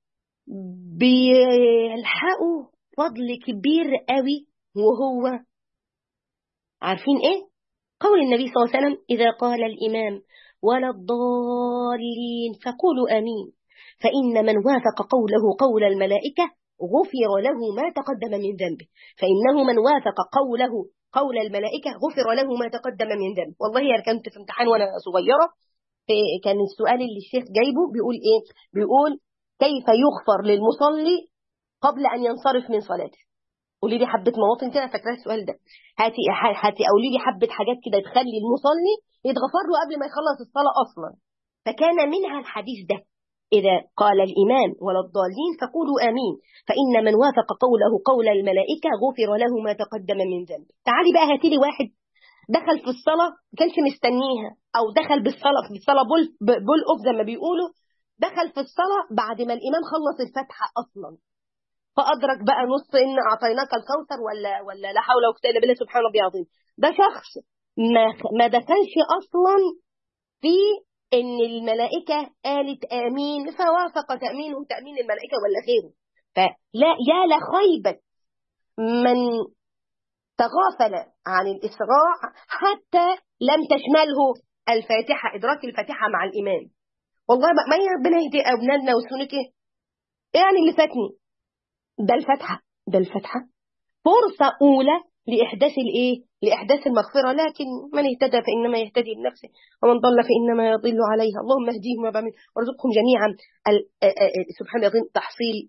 بيلحقوا فضل كبير قوي، وهو عارفين ايه؟ قول النبي صلى الله عليه وسلم اذا قال الامام ولا الضالين فقولوا امين، فان من وافق قوله قول الملائكه غفر له ما تقدم من ذنبه، فانه من وافق قوله قول الملائكة غفر له ما تقدم من ذنب. والله أنا كنت في امتحان وأنا صغيرة، كان السؤال اللي الشيخ جايبه بيقول إيه؟ بيقول كيف يغفر للمصلي قبل أن ينصرف من صلاته. قولي لي حبة مواطن كده فاكرة السؤال ده، هاتي هاتي قولي لي حبة حاجات كده تخلي المصلي يتغفر له قبل ما يخلص الصلاة أصلا. فكان منها الحديث ده إذا قال الإمام ولا الضالين فقولوا آمين، فإن من وافق قوله قول الملائكة غفر له ما تقدم من ذنب. تعالي بقى هاتي لي واحد دخل في الصلاة ما كانش مستنيها، أو دخل بالصلاة في الصلاة بول بول أوف زي ما بيقولوا، دخل في الصلاة بعد ما الإمام خلص الفاتحة أصلا، فأدرك بقى نص إن أعطيناك الكوثر ولا ولا لا حول ولا قوة إلا بالله سبحان ربي العظيم. ده شخص ما ما دخلش أصلا في إن الملائكة قالت آمين فوافق تأمينه تأمين الملائكة ولا غيره. فلا يا لخيبة من تغافل عن الإسراع حتى لم تشمله الفاتحة، إدراك الفاتحة مع الإمام. والله ما ربنا يهدي أبنائنا وسنته. يعني اللي فاتني ده الفاتحة، ده الفاتحة فرصة أولى لإحداث الإيه؟ لإحداث المغفرة، لكن من اهتدى فإنما يهتدي لنفسه ومن ضل فإنما يضل عليها. اللهم اهديهم وارزقهم جميعا سبحان الله تحصيل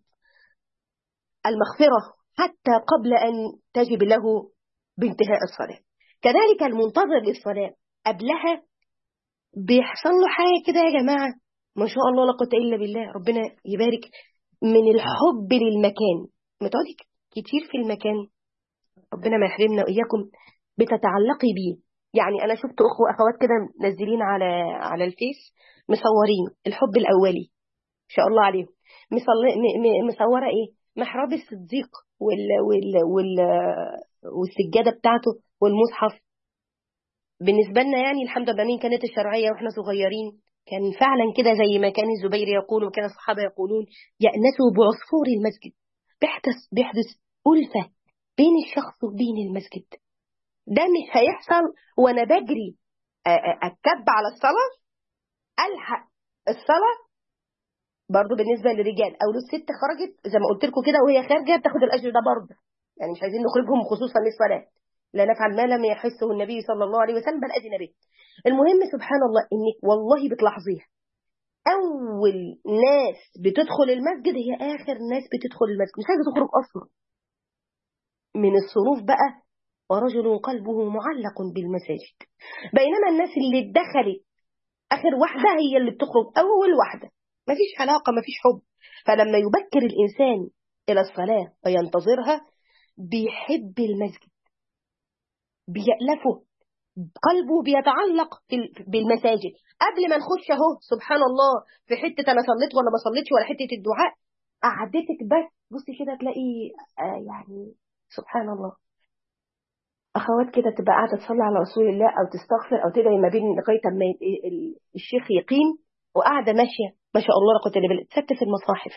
المغفرة حتى قبل أن تجب له بانتهاء الصلاة. كذلك المنتظر للصلاة قبلها بيحصل له حاجة كده يا جماعة ما شاء الله لا قوة إلا بالله، ربنا يبارك، من الحب للمكان. ما تقعدي كتير في المكان، ربنا ما يحرمنا وإياكم، بتتعلقي بيه. يعني أنا شفت أخوة أخوات كده منزلين على على الفيس مصورين الحب الأولي إن شاء الله عليهم، مصورة إيه؟ محراب الصديق وال وال وال والسجادة بتاعته والمصحف. بالنسبة لنا يعني الحمد لله مين كانت الشرعية وإحنا صغيرين كان فعلا كده زي ما كان الزبير يقول وكان الصحابة يقولون يأنسوا بعصفور المسجد. بيحدث بيحدث ألفة بين الشخص وبين المسجد. ده مش هيحصل وأنا بجري أتكب على الصلاة ألحق الصلاة. برضو بالنسبة للرجال أو للست خرجت زي ما قلت لكم كده وهي خارجة بتاخد الأجر ده برضه، يعني مش عايزين نخرجهم خصوصا للصلاة، لا نفعل ما لم يحسه النبي صلى الله عليه وسلم بل أذن به. المهم سبحان الله إنك والله بتلاحظيها أول ناس بتدخل المسجد هي آخر ناس بتدخل المسجد، مش عايزة تخرج أصلا من الصنوف بقى، ورجل قلبه معلق بالمساجد. بينما الناس اللي دخلت آخر واحدة هي اللي بتخرج أول واحدة، مفيش علاقة مفيش حب. فلما يبكر الإنسان إلى الصلاة وينتظرها بيحب المسجد، بيألفه، قلبه بيتعلق بالمساجد. قبل ما نخش اهو سبحان الله في حتة أنا صليت ولا ما صليتش ولا حتة الدعاء، قعدتك بس بصي كده تلاقي آه يعني سبحان الله أخوات كده تبقى قاعدة تصلي على رسول الله أو تستغفر أو تدعي ما بين لغاية ما الشيخ يقيم، وقاعدة ماشية ما شاء الله لا قوة إلا بالله تستف المصاحف،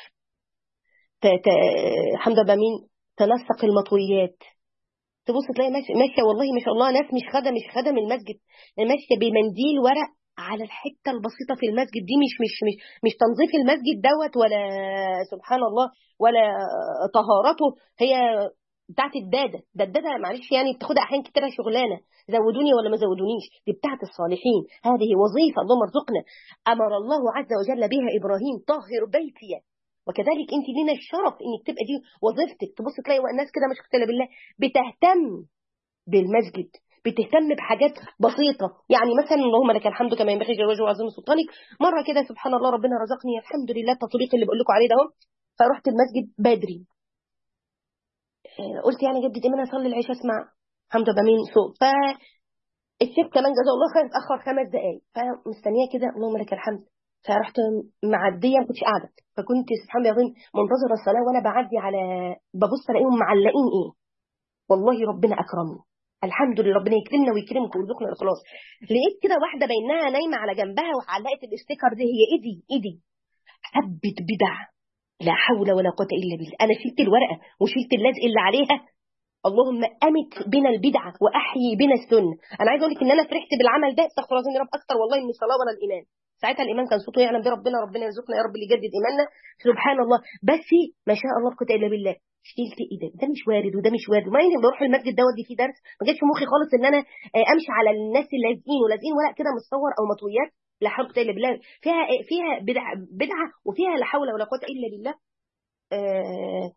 الحمد لله مين تنسق المطويات، تبص تلاقي ماشية, ماشية والله ما شاء الله ناس مش خدم مش خدم المسجد، ماشية بمنديل ورق على الحتة البسيطة في المسجد دي، مش مش مش مش تنظيف المسجد دوت ولا سبحان الله ولا طهارته، هي بتاعت الدادة. ده الدادة معلش يعني بتاخدها أحيان كتيرة شغلانة، زودوني ولا ما زودونيش، دي بتاعت الصالحين، هذه وظيفة اللهم ارزقنا أمر الله عز وجل بها إبراهيم طهر بيتي، وكذلك انت لينا الشرف انك تبقى دي وظيفتك. تبص تلاقي الناس كده مش قتله بالله بتهتم بالمسجد، بتهتم بحاجات بسيطه، يعني مثلا اللهم لك الحمد كما ينبغي جل وعظيم سلطانك. مره كده سبحان الله ربنا رزقني الحمد لله التطبيق اللي بقول لكم عليه ده اهو، فرحت المسجد بدري، قلت يعني جدد ايه، انا اصلي العشاء اسمع الحمد لله مين صوت، فالشيخ كمان جزاه الله خير اتاخر خمس دقائق، فمستنيه كده اللهم لك الحمد، فرحت معديه ما كنتش قاعده، فكنت سبحان الله العظيم منتظره الصلاه وانا بعدي على ببص الاقيهم معلقين ايه، والله ربنا اكرمني الحمد لله، ربنا يكرمنا ويكرمكم ويرزقنا الاخلاص. لقيت كده واحده بينها نايمه على جنبها وعلقت الاستيكر دي، هي ايدي ايدي حبه بدع لا حول ولا قوه الا بالله. انا شلت الورقه وشلت اللزق اللي عليها، اللهم امت بنا البدعه واحيي بنا السنه. انا عايز اقول لك ان انا فرحت بالعمل ده استغفر الله يا رب اكتر والله من الصلاه ولا الايمان. ساعتها الايمان كان صوته يعلم به ربنا، ربنا يرزقنا يا رب اللي يجدد ايماننا سبحان الله. بس ما شاء الله قوه الا بالله شلت ايه ده، ده مش وارد وده مش وارد، ما يمكن بروح المسجد ده ودي فيه درس، ما جاتش في مخي خالص ان انا امشي على الناس اللي لازقين ولازقين ورق كده متصور او مطويات لا حول الا بالله، فيها فيها بدعه بدعه وفيها لا حول ولا قوه الا بالله آه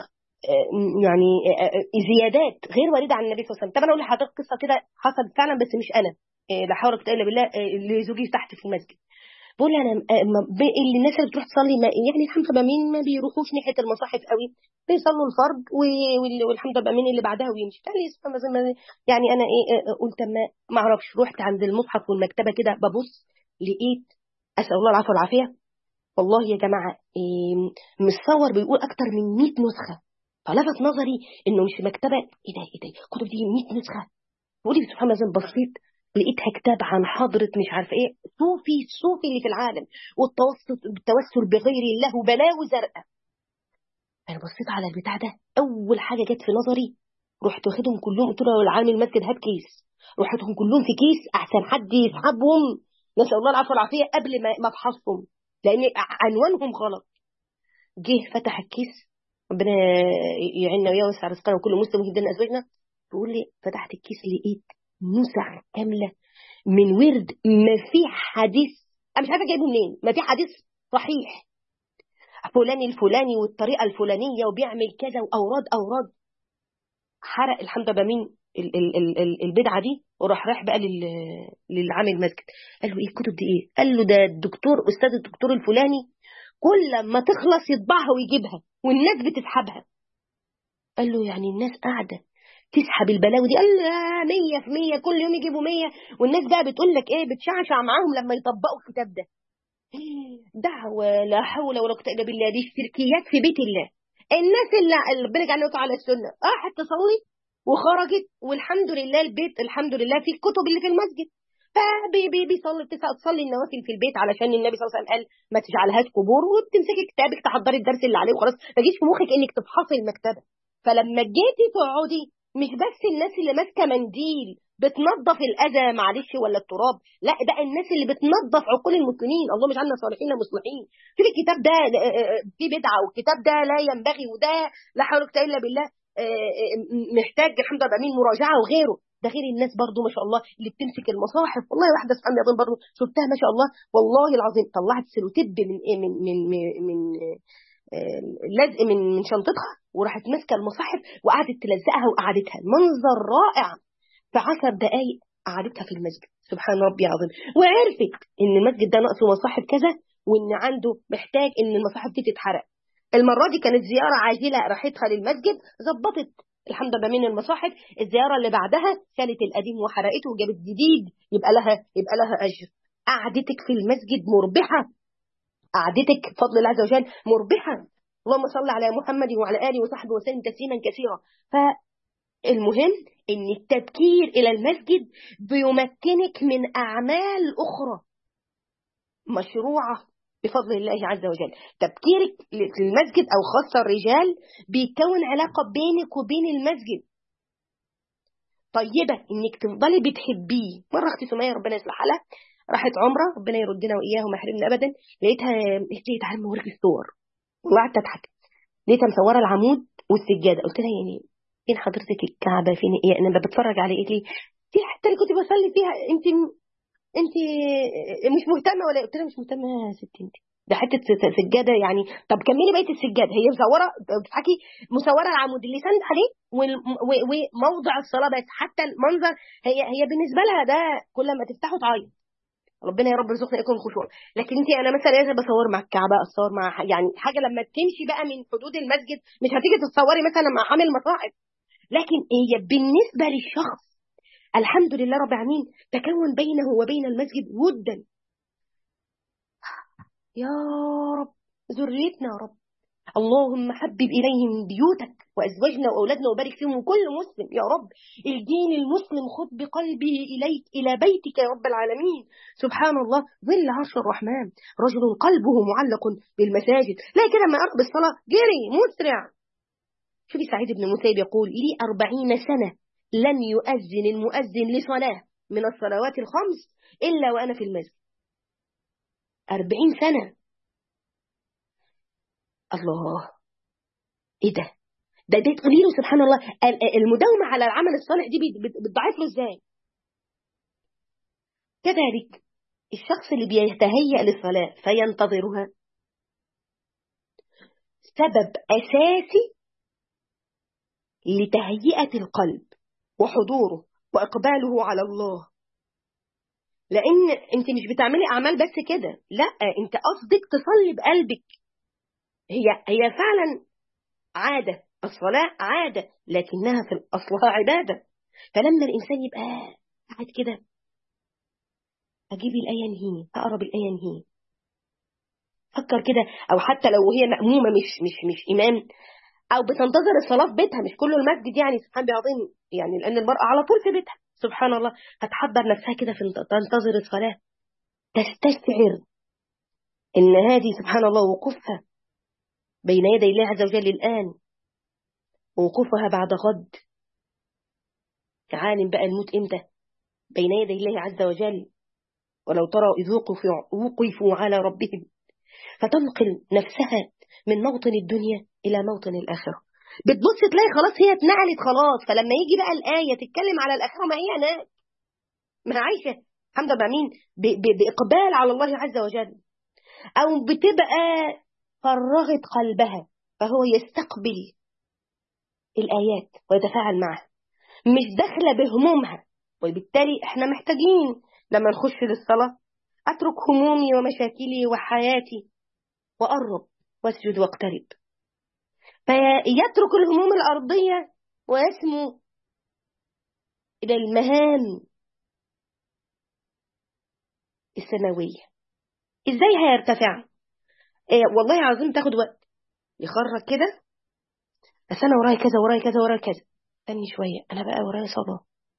يعني زيادات غير وارده عن النبي صلى الله عليه وسلم. طب انا اقول لحضرتك قصه كده حصلت فعلا بس مش انا، لا حول ولا قوه الا بالله، لزوجي تحت في المسجد بقول انا اللي الناس اللي بتروح تصلي يعني الحمد لله مين ما بيروحوش ناحيه المصاحف قوي، بيصلوا الفرض والحمد لله مين اللي بعدها ويمشي، قال لي يعني انا ايه قلت ما ما اعرفش، رحت عند المصحف والمكتبه كده ببص لقيت اسال الله العافيه والعافيه والله يا جماعه إيه متصور بيقول اكتر من مئة نسخه، فلفت نظري انه مش مكتبه ايه ده ايه ده الكتب دي مئة نسخه، بقول لي سبحان الله بصيت لقيتها كتاب عن حضره مش عارفه ايه صوفي الصوفي اللي في العالم والتوسط بالتوسل بغير الله وبلاوي زرقاء. انا بصيت على البتاع ده اول حاجه جت في نظري رحت واخدهم كلهم، قلت له العالم المسجد هات كيس، رحتهم كلهم في كيس احسن حد يسحبهم نسال الله العافيه والعافيه قبل ما ما افحصهم لان عنوانهم غلط. جه فتح الكيس ربنا يعيننا وياه ويوسع رزقنا وكل مسلم ويهدينا ازواجنا، تقول لي فتحت الكيس لقيت نسخ كاملة من ورد ما في حديث، أنا مش عارفة جايبه منين، ما في حديث صحيح فلاني الفلاني والطريقة الفلانية وبيعمل كذا وأوراد أوراد. حرق الحمد لله مين ال ال ال ال البدعة دي، وراح راح بقى للعامل المسجد قال له ايه الكتب دي ايه؟ قال له ده الدكتور أستاذ الدكتور الفلاني كل ما تخلص يطبعها ويجيبها والناس بتسحبها. قال له يعني الناس قاعدة تسحب البلاوي دي؟ قال له مية في مية كل يوم يجيبوا مية، والناس بقى بتقول لك ايه بتشعشع معاهم لما يطبقوا الكتاب ده. دعوة لا حول ولا قوة إلا بالله، دي شركيات في بيت الله. الناس اللي ربنا جعلنا على السنة راحت تصلي وخرجت والحمد لله البيت الحمد لله في الكتب اللي في المسجد، فبيصلي تصلي النوافل في البيت علشان النبي صلى الله عليه وسلم قال ما تجعلهاش قبور، وبتمسكي كتابك تحضري الدرس اللي عليه وخلاص، ما تجيش في مخك انك تفحصي المكتبة. فلما جيتي تقعدي مش بس الناس اللي ماسكه منديل بتنظف الاذى معلش ولا التراب، لا بقى الناس اللي بتنظف عقول المسلمين، اللهم اجعلنا صالحين مصلحين. في الكتاب ده في بدعه والكتاب ده لا ينبغي وده لا حول ولا قوه الا بالله محتاج الحمد لله من مراجعه وغيره. ده غير الناس برضو ما شاء الله اللي بتمسك المصاحف، والله واحده سبحان الله برضو شفتها ما شاء الله والله العظيم طلعت سلوتيب من ايه من من من, من لزق من من شنطتها وراحت ماسكه المصاحف وقعدت تلزقها وقعدتها منظر رائع في عشر دقائق قعدتها في المسجد. سبحان ربي العظيم. وعرفت ان المسجد ده ناقصه مصاحف كذا وان عنده محتاج ان المصاحف دي تتحرق. المره دي كانت زياره عاجله راحتها للمسجد ظبطت الحمد لله من المصاحف. الزياره اللي بعدها شالت القديم وحرقته وجابت جديد، يبقى لها يبقى لها اجر. قعدتك في المسجد مربحه، قعدتك بفضل الله عز وجل مربحة. اللهم صل على محمد وعلى آله وصحبه وسلم تسليما كثيرا. فالمهم ان التبكير إلى المسجد بيمكنك من أعمال أخرى مشروعة بفضل الله عز وجل. تبكيرك للمسجد أو خاصة الرجال بيكون علاقة بينك وبين المسجد طيبة، انك تفضلي بتحبيه. مرة اختي سمية ربنا يصلح حالها راحت عمره ربنا يردنا واياها وما يحرمنا ابدا، لقيتها قالت لي تعالي اوريك الصور، وقعدت اضحك لقيتها مصوره العمود والسجاده. قلت لها يعني فين حضرتك الكعبه فين ايه انا بتفرج على ايه؟ دي الحته اللي كنت بصلي فيها انت انت مش مهتمه ولا؟ قلت لها مش مهتمه يا ستي انت ده حته سجاده يعني. طب كملي بقيه السجاده. هي مصوره بتحكي مصوره العمود اللي سند عليه وموضع الصلاه بس، حتى المنظر هي هي بالنسبه لها ده كل ما تفتحه تعيط. ربنا يا رب يرزقنا اياكم الخشوع. لكن انت انا مثلا لازم بصور مع الكعبه اصور مع يعني حاجه لما تمشي بقى من حدود المسجد مش هتيجي تتصوري مثلا مع حامل مصاحف، لكن هي بالنسبه للشخص الحمد لله رب العالمين تكون بينه وبين المسجد ودا. يا رب ذريتنا يا رب، اللهم حبب إليهم بيوتك وأزواجنا وأولادنا وبارك فيهم وكل مسلم يا رب. الدين المسلم خذ بقلبه إليك إلى بيتك يا رب العالمين. سبحان الله ظل عرش الرحمن رجل قلبه معلق بالمساجد، لا كده ما أقرب الصلاة جري مسرع. شوفي سعيد بن المسيب يقول لي أربعين سنة لم يؤذن المؤذن لصلاة من الصلوات الخمس إلا وأنا في المسجد. أربعين سنة، الله ايه ده ده ده تقولي له سبحان الله المداومه على العمل الصالح دي بتضعف له ازاي. كذلك الشخص اللي بيتهيأ للصلاه فينتظرها سبب اساسي لتهيئه القلب وحضوره واقباله على الله، لان انت مش بتعملي اعمال بس كده، لا انت قصدك تصلي بقلبك. هي هي فعلا عاده، الصلاه عاده لكنها في اصلها عباده. فلما الانسان يبقى قاعد كده اجيب الايه انهي اقرب الايه انهي فكر كده، او حتى لو هي مأمومه مش مش مش امام او بتنتظر الصلاه في بيتها، مش كله المسجد يعني سبحان بعظيم يعني لان المراه على طول في بيتها سبحان الله، هتحضر نفسها كده في تنتظر الصلاه تستشعر ان هذه سبحان الله وقوفها بين يدي الله عز وجل الان ووقوفها بعد غد. عالم بقى الموت امتى بين يدي الله عز وجل، ولو ترى إذ وقفوا على ربهم فتنقل نفسها من موطن الدنيا إلى موطن الآخرة. بتبص تلاقي خلاص هي اتنقلت خلاص. فلما يجي بقى الآية تتكلم على الآخرة، ما هي هناك، ما عايشة الحمد لله مين بإقبال على الله عز وجل، أو بتبقى فرغت قلبها فهو يستقبل الآيات ويتفاعل معها، مش داخلة بهمومها. وبالتالي احنا محتاجين لما نخش للصلاة أترك همومي ومشاكلي وحياتي وأقرب واسجد واقترب، فيترك الهموم الأرضية ويسمو إلى المهام السماوية. إزاي هيرتفع؟ إيه والله العظيم تاخد وقت، يخرج كده، بس أنا وراي كذا وراي كذا وراي كذا، استني شوية أنا بقى وراي صلاة،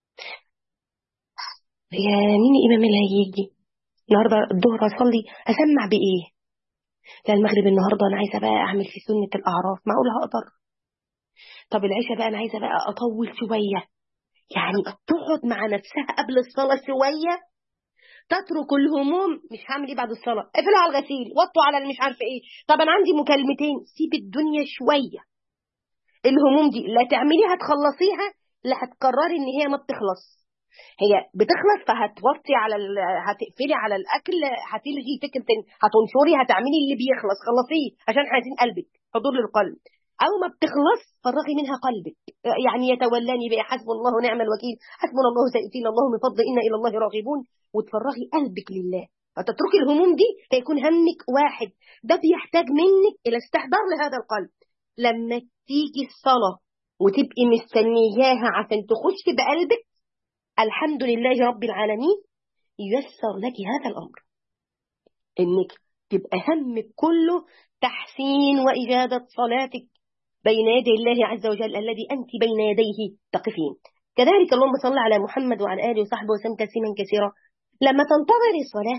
يا مين الإمام اللي هيجي النهاردة الظهر أصلي أسمع بإيه؟ لا المغرب النهاردة أنا عايزة بقى أعمل في سنة الأعراف، معقول هقدر؟ طب العشاء بقى أنا عايزة بقى أطول شوية، يعني تقعد مع نفسها قبل الصلاة شوية، تترك الهموم. مش هعمل ايه بعد الصلاة؟ اقفلوا على الغسيل، وطوا على المش عارفه ايه، طب انا عندي مكالمتين، سيب الدنيا شوية. الهموم دي لا تعمليها تخلصيها، لا هتقرري ان هي ما بتخلص. هي بتخلص فهتوطي على ال... هتقفلي على الاكل، هتلغي فكره، هتنشري، هتعملي اللي بيخلص خلصيه عشان عايزين قلبك، حضور للقلب. او ما بتخلص فرغي منها قلبك، يعني يتولاني بقى حسب الله ونعم الوكيل، حسبنا الله سيؤتينا الله من فضل انا الى الله راغبون، وتفرغي قلبك لله. فتتركي الهموم دي فيكون همك واحد. ده بيحتاج منك الى استحضار لهذا القلب. لما تيجي الصلاه وتبقي مستنياها عشان تخش بقلبك، الحمد لله رب العالمين ييسر لك هذا الأمر، إنك تبقى همك كله تحسين وإجادة صلاتك بين يدي الله عز وجل الذي أنت بين يديه تقفين. كذلك اللهم صل على محمد وعلى آله وصحبه وسلم تسليما كثيرا. لما تنتظري الصلاة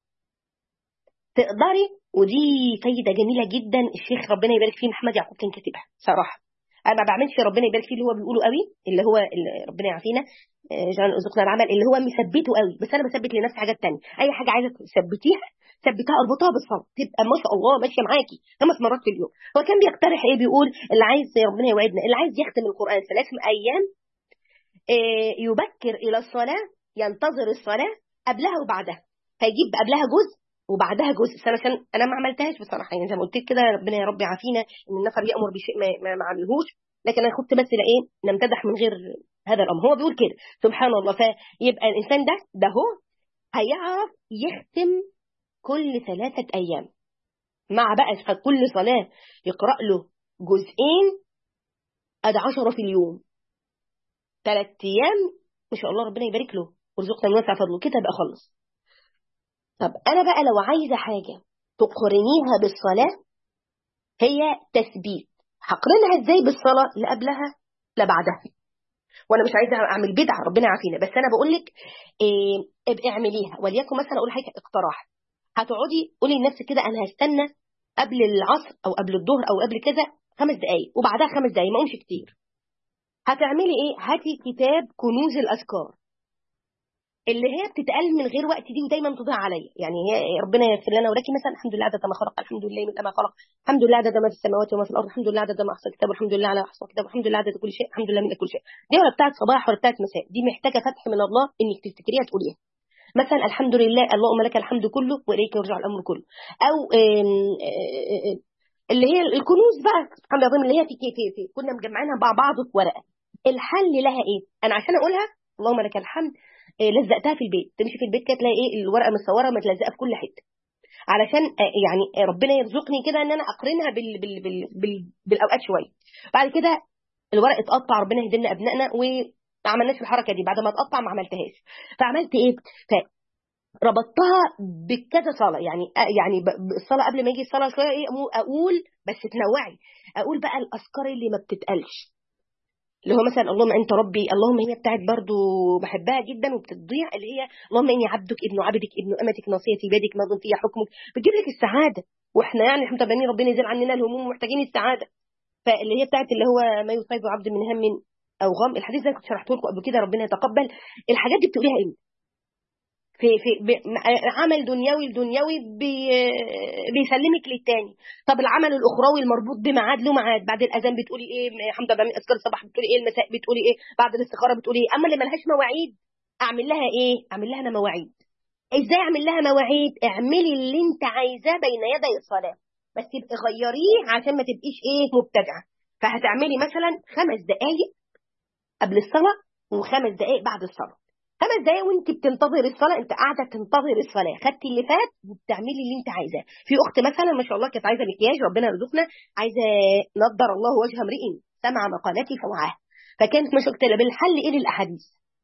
تقدري، ودي فايدة جميلة جدا الشيخ ربنا يبارك فيه محمد يعقوب كان كاتبها صراحة، انا ما بعملش ربنا يبارك فيه اللي هو بيقوله قوي، اللي هو اللي ربنا يعافينا جعل ارزقنا العمل، اللي هو مثبته قوي، بس انا بثبت لنفسي حاجات تانية. اي حاجه عايزه تثبتيها ثبتها، اربطها بالصلاه، تبقى ما شاء الله ماشيه معاكي خمس مرات في اليوم. هو كان بيقترح ايه؟ بيقول اللي عايز ربنا يوعدنا، اللي عايز يختم القران ثلاث ايام يبكر الى الصلاه، ينتظر الصلاه قبلها وبعدها، فيجيب قبلها جزء وبعدها جزء. سنة عشان انا ما عملتهاش بصراحه، يعني زي ما قلت لك كده، ربنا يا رب يعافينا ان النفر يامر بشيء ما, ما, ما عملهوش، لكن انا خدت بس ايه نمتدح من غير هذا الامر. هو بيقول كده سبحان الله. فيبقى الانسان ده ده هو هيعرف يختم كل ثلاثه ايام، مع بقى كل صلاه يقرا له جزئين، ادي عشرة في اليوم، ثلاث ايام ما شاء الله ربنا يبارك له ويرزقنا من وسع فضله كده بقى خلص. طب انا بقى لو عايزه حاجه تقرنيها بالصلاه، هي تثبيت. هقرنها ازاي بالصلاه؟ لا قبلها لا بعدها. وانا مش عايزه اعمل بدعه ربنا يعافينا، بس انا بقول لك إيه ابقي اعمليها. وليكن مثلا اقول حاجه اقتراح، هتقعدي قولي لنفسك كده انا هستنى قبل العصر او قبل الظهر او قبل كذا خمس دقائق وبعدها خمس دقائق، ما اقومش كتير. هتعملي ايه؟ هاتي كتاب كنوز الاذكار اللي هي بتتقال من غير وقت دي ودايما تضيع عليا، يعني هي ربنا يغفر لنا ولكن مثلا الحمد لله عدد ما خلق، الحمد لله من ما خلق، الحمد لله عدد ما في السماوات وما في الارض، الحمد لله عدد ما احصى كتاب، الحمد لله على احصى كتاب، الحمد لله عدد كل شيء، الحمد لله من كل شيء. دي ولا بتاعت صباح ولا بتاعت مساء، دي محتاجه فتح من الله انك تفتكريها تقوليها. مثلا الحمد لله اللهم لك الحمد كله واليك يرجع الامر كله، او اللي هي الكنوز بقى سبحان الله اللي هي في في في كنا مجمعينها مع بعض في ورقه. الحل لها ايه؟ انا عشان اقولها اللهم لك الحمد لزقتها في البيت، تمشي في البيت كده تلاقي ايه الورقه متصوره متلزقه في كل حته، علشان يعني ربنا يرزقني كده ان انا اقرنها بال بال بال بال بالاوقات شويه. بعد كده الورق اتقطع، ربنا يهدينا ابنائنا، وما عملناش الحركه دي، بعد ما اتقطع ما عملتهاش. فعملت ايه؟ فربطتها بكذا صلاه، يعني يعني الصلاه قبل ما يجي الصلاه شويه ايه اقول، بس تنوعي، اقول بقى الاذكار اللي ما بتتقالش، اللي هو مثلا اللهم انت ربي، اللهم هي بتاعت برضو بحبها جدا وبتضيع، اللي هي اللهم اني عبدك ابن عبدك ابن امتك ناصيتي بيدك ماض فيها حكمك، بتجيب لك السعاده. واحنا يعني احنا متبنين ربنا يزيل عننا الهموم ومحتاجين السعاده. فاللي هي بتاعت اللي هو ما يصيب عبد من هم او غم، الحديث ده كنت شرحته لكم قبل كده، ربنا يتقبل. الحاجات دي بتقوليها امتى؟ في في ب- عمل دنيوي لدنيوي بي- بيسلمك للتاني. طب العمل الاخروي المربوط بميعاد له ميعاد، بعد الاذان بتقولي ايه، حمد بعمل اذكار الصباح بتقولي ايه، المساء بتقولي ايه، بعد الاستخاره بتقولي ايه. اما اللي ملهاش مواعيد اعمل لها ايه؟ اعمل لها انا مواعيد. ازاي اعمل لها مواعيد؟ اعملي اللي انت عايزاه بين يدي الصلاه، بس تبقي غيريه عشان ما تبقيش ايه، مبتدعه. فهتعملي مثلا خمس دقائق قبل الصلاه وخمس دقائق بعد الصلاه. خمس دقايق وانت بتنتظر الصلاه، انت قاعده تنتظر الصلاه، خدتي اللي فات وبتعملي اللي انت عايزاه. في اخت مثلا ما شاء الله كانت عايزه مكياج، ربنا يرزقنا، عايزه نضر الله وجه امرئ سمع مقالتي فوعاها. فكانت مش قلت لها بالحل ايه للاحاديث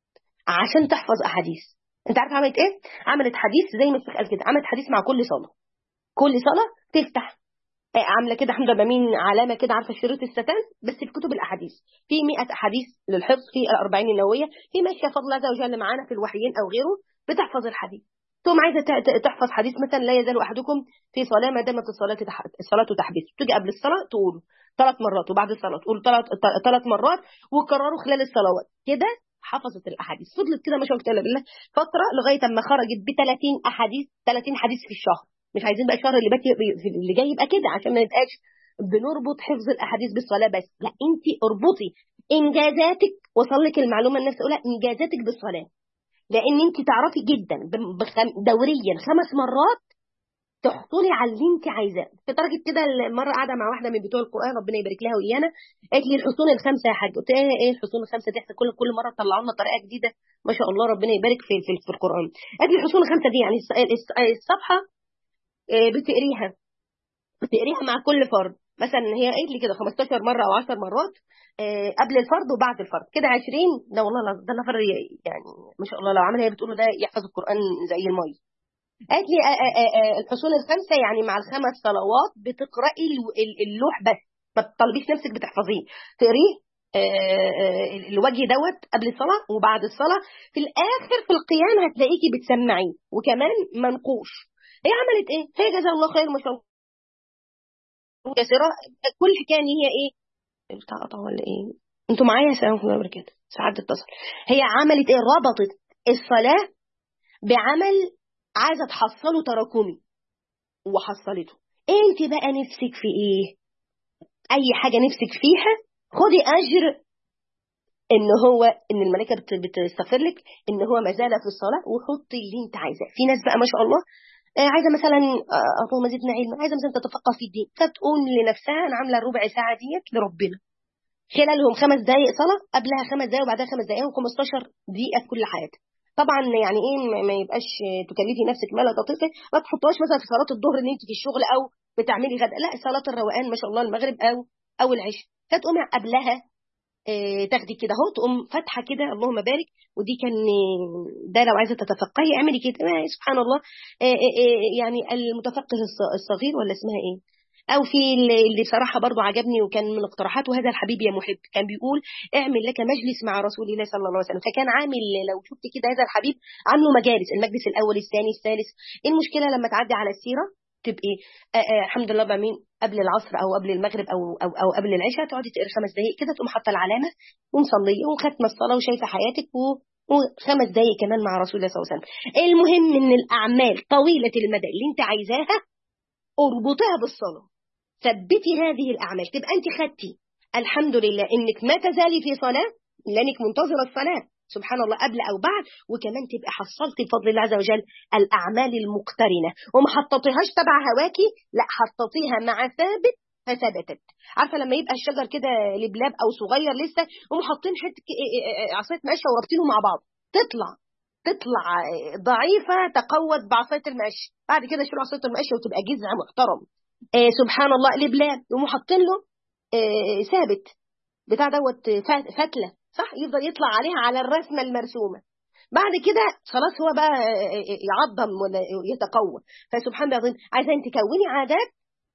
عشان تحفظ احاديث. انت عارفه عملت ايه؟ عملت حديث زي ما الشيخ قال كده، عملت حديث مع كل صلاه. كل صلاه تفتح آه، عامله كده حمزه بمين علامه كده، عارفه شريط الستان، بس في كتب الاحاديث في مئة احاديث للحفظ، في الأربعين النوويه، في ماشيه فضل الله عز وجل معانا في الوحيين او غيره، بتحفظ الحديث. ثم عايزه ت- ت- تحفظ حديث مثلا لا يزال احدكم في صلاه ما دامت الصلاه تح- الصلاه تحبس، تيجي قبل الصلاه تقول ثلاث مرات، وبعد الصلاه تقول ثلاث ثلاث مرات، وكرروا خلال الصلوات كده. حفظت الاحاديث، فضلت كده ما شاء الله بالله فتره لغايه اما خرجت ب ثلاثين احاديث، ثلاثين حديث في الشهر. مش عايزين بقى الشهر اللي بات اللي جاي يبقى كده، عشان ما نبقاش بنربط حفظ الاحاديث بالصلاه بس، لا انت اربطي انجازاتك. وصل لك المعلومه النفس اقولها، انجازاتك بالصلاه، لان انت تعرفي جدا ب- بخم- دوريا خمس مرات تحصلي على اللي انت عايزاه. في درجه كده المره قاعده مع واحده من بتوع القران، ربنا يبارك لها وايانا، قالت لي الحصون الخمسه يا حاج. قلت لها ايه الحصون الخمسه دي؟ احنا كل كل مره طلعوا لنا طريقه جديده ما شاء الله، ربنا يبارك في في, في القران. قالت لي الحصون الخمسه دي يعني الص- الص- الصفحه آه، بتقريها بتقريها مع كل فرض. مثلا هي قالت لي كده خمستاشر مره او عشر مرات آه، قبل الفرض وبعد الفرض، كده عشرين. ده والله لا- ده نفر يعني ما شاء الله، لو عمل هي بتقوله ده يحفظ القران زي الميه. قالت لي آه، آه، آه، الحصول الخمسه يعني مع الخمس صلوات بتقراي ال- ال- اللوح بس، ما تطلبيش نفسك بتحفظيه، تقريه آه، آه، الوجه دوت قبل الصلاه وبعد الصلاه. في الاخر في القيام هتلاقيكي بتسمعيه وكمان منقوش. هي عملت ايه؟ هي جزاها الله خير ما شاء الله كثيره. كل حكايه ان هي ايه، بتاع قطع ولا ايه؟ انتوا معايا؟ السلام عليكم ورحمه الله وبركاته، ساعات اتصل. هي عملت ايه؟ ربطت الصلاه بعمل عايزه تحصله تراكمي وحصلته. انت بقى نفسك في ايه؟ اي حاجه نفسك فيها خدي اجر، ان هو ان الملائكه بت- بتستغفر لك ان هو ما زال في الصلاه، وحطي اللي انت عايزاه. في ناس بقى ما شاء الله آه، عايزه مثلا آه، اللهم زدنا علما، عايزه مثلا تتفقه في الدين، فتقول لنفسها انا عامله الربع ساعه ديت لربنا، خلالهم خمس دقائق صلاه، قبلها خمس دقائق وبعدها خمس دقائق، و15 دقيقه في كل حياتها. طبعا يعني ايه، ما ما يبقاش تكلفي نفسك ما لا تطيقي. ما تحطهاش مثلا في صلاه الظهر ان انت في الشغل او بتعملي غدا، لا صلاه الروقان ما شاء الله المغرب او او العشاء، فتقومي قبلها آه، تاخدي كده اهو، تقوم فاتحه كده اللهم بارك. ودي كان آه، ده لو عايزه تتفقهي اعملي كده آه، سبحان الله. آه، آه، آه، يعني المتفقه الص- الصغير ولا اسمها ايه، او في اللي اللي بصراحه برضو عجبني وكان من اقتراحاته هذا الحبيب يا محب، كان بيقول اعمل لك مجلس مع رسول الله صلى الله عليه وسلم. فكان عامل، لو شفت كده هذا الحبيب عامله مجالس، المجلس الاول الثاني الثالث. ايه المشكله لما تعدي على السيره تبقي آه آه الحمد لله بعمين قبل العصر او قبل المغرب او او او قبل العشاء، تقعدي تقري خمس دقائق كده، تقوم حاطه العلامه ومصليه وختمه الصلاه وشايفه حياتك و وخمس دقائق كمان مع رسول الله صلى الله عليه وسلم. المهم ان الاعمال طويله المدى اللي انت عايزاها اربطها بالصلاه، ثبتي هذه الاعمال، تبقى انت خدتي الحمد لله انك ما تزالي في صلاه لانك منتظره الصلاه سبحان الله قبل او بعد، وكمان تبقى حصلتي بفضل الله عز وجل الاعمال المقترنه، وما حطيتيهاش تبع هواكي، لا حطيتيها مع ثابت فثبتت. عارفه لما يبقى الشجر كده لبلاب او صغير لسه، هم حاطين حته عصايه مقشه ورابطينه مع بعض، تطلع تطلع ضعيفه تقوت بعصايه المقشه، بعد كده يشيلوا عصايه المقشه وتبقى جذع محترم. آه سبحان الله لبلاب، يقوموا حاطين له آه ثابت بتاع دوت فت- فتله صح، يفضل يطلع عليها على الرسمه المرسومه. بعد كده خلاص هو بقى آه، آه، يعظم ولا يتقوى. فسبحان الله العظيم، عايزه انت تكوني عادات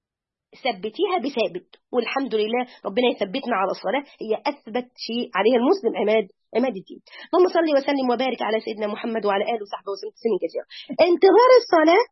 ثبتيها بثابت، والحمد لله ربنا يثبتنا على الصلاه، هي اثبت شيء عليها المسلم عماد عماد الدين. اللهم صل وسلم وبارك على سيدنا محمد وعلى اله وصحبه وسلم تسليما كثيرا. انتظار الصلاه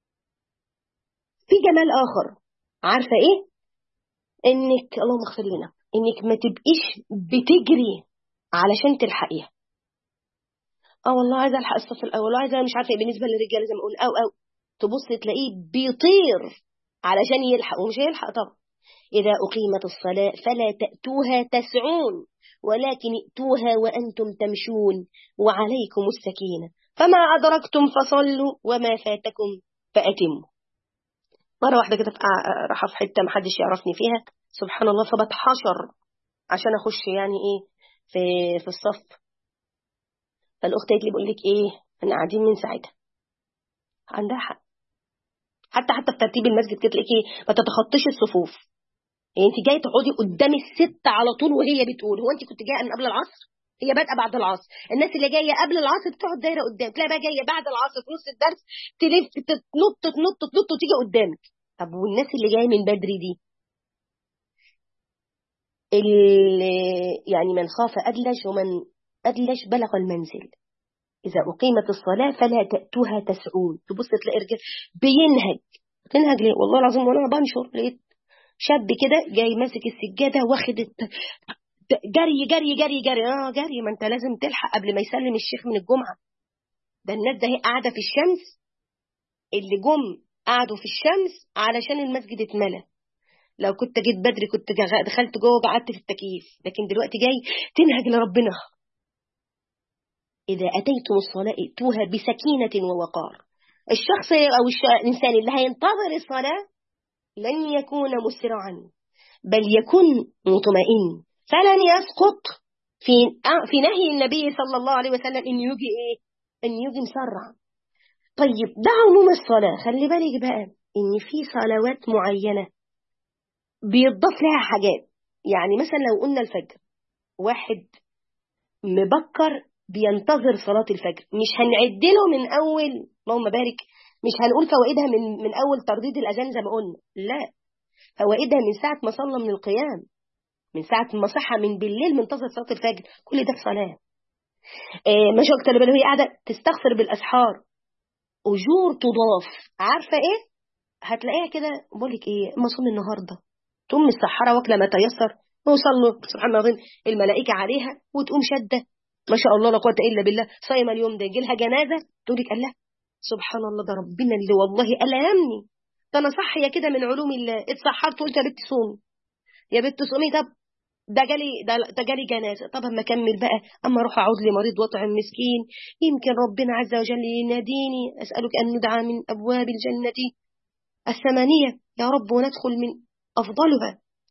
في جمال اخر، عارفه ايه؟ انك اللهم اغفر لنا، انك ما تبقيش بتجري علشان تلحقيها. اه والله عايزه الحق الصف الاول، وعايزه مش عارفه ايه. بالنسبه للرجاله زي ما اقول او او تبص تلاقيه بيطير علشان يلحق، ومش هيلحق طبعا. إذا أقيمت الصلاة فلا تأتوها تسعون، ولكن ائتوها وأنتم تمشون وعليكم السكينة، فما أدركتم فصلوا وما فاتكم فأتموا. مرة واحدة كده راح في حتة محدش يعرفني فيها، سبحان الله، فبتحشر عشان أخش يعني إيه في في الصف. فالأخت قالت لي بقول لك إيه، أنا قاعدين من ساعتها. عندها حق، حتى حتى في ترتيب المسجد كده تلاقي ما تتخطيش الصفوف. يعني انت جايه تقعدي قدام الست على طول وهي بتقول، هو انت كنت جايه من قبل العصر؟ هي بادئه بعد العصر. الناس اللي جايه قبل العصر بتقعد دايره قدام، تلاقي بقى جايه بعد العصر في نص الدرس تلف تنط تنط تنط وتيجي قدامك. طب والناس اللي جايه من بدري دي، اللي يعني من خاف ادلج ومن ادلج بلغ المنزل. اذا اقيمت الصلاه فلا تاتوها تسعون. تبص تلاقي رجال بينهج. تنهج ليه؟ والله العظيم وانا بنشر لقيت شاب كده جاي ماسك السجاده واخد الت... جري جري جري جري. اه جري، ما انت لازم تلحق قبل ما يسلم الشيخ من الجمعة. ده الناس ده هي قاعدة في الشمس، اللي جم قعدوا في الشمس علشان المسجد اتملى. لو كنت جيت بدري كنت جا- دخلت جوه وقعدت في التكييف، لكن دلوقتي جاي تنهج لربنا. إذا أتيتم الصلاة ائتوها بسكينة ووقار. الشخص أو الش- الإنسان اللي هينتظر الصلاة لن يكون مسرعا، بل يكون مطمئن، فلن يسقط في آه في نهي النبي صلى الله عليه وسلم ان يجي ايه، ان يجي مسرع. طيب ده عموم الصلاة. خلي بالك بقى ان في صلوات معينة بيضاف لها حاجات. يعني مثلا لو قلنا الفجر، واحد مبكر بينتظر صلاة الفجر، مش هنعد له من اول اللهم بارك، مش هنقول فوائدها من من اول ترديد الاذان زي ما قلنا، لا، فوائدها من ساعة ما صلى من القيام، من ساعة ما صحى من بالليل منتظر صلاة الفجر، كل ده في صلاة. إيه مش اكتر بل وهي قاعدة تستغفر بالأسحار، أجور تضاف. عارفة إيه؟ هتلاقيها كده بقول لك إيه، ما صلي النهاردة، تقوم السحرة واكلة ما تيسر وصلوا سبحان الله العظيم الملائكة عليها، وتقوم شدة ما شاء الله لا قوة إلا بالله، صايمة اليوم ده يجي لها جنازة تقول لك الله سبحان الله، ده ربنا اللي والله ألهمني، ده أنا صحية كده من علوم الله، اتسحرت قلت يا بنت صومي، يا بنت صومي. طب ده جالي ده, ده جالي جنازة، طب اما اكمل بقى، اما اروح اعود لي مريض واطعم مسكين، يمكن ربنا عز وجل يناديني اسالك ان ندعى من ابواب الجنة الثمانية يا رب وندخل من افضلها.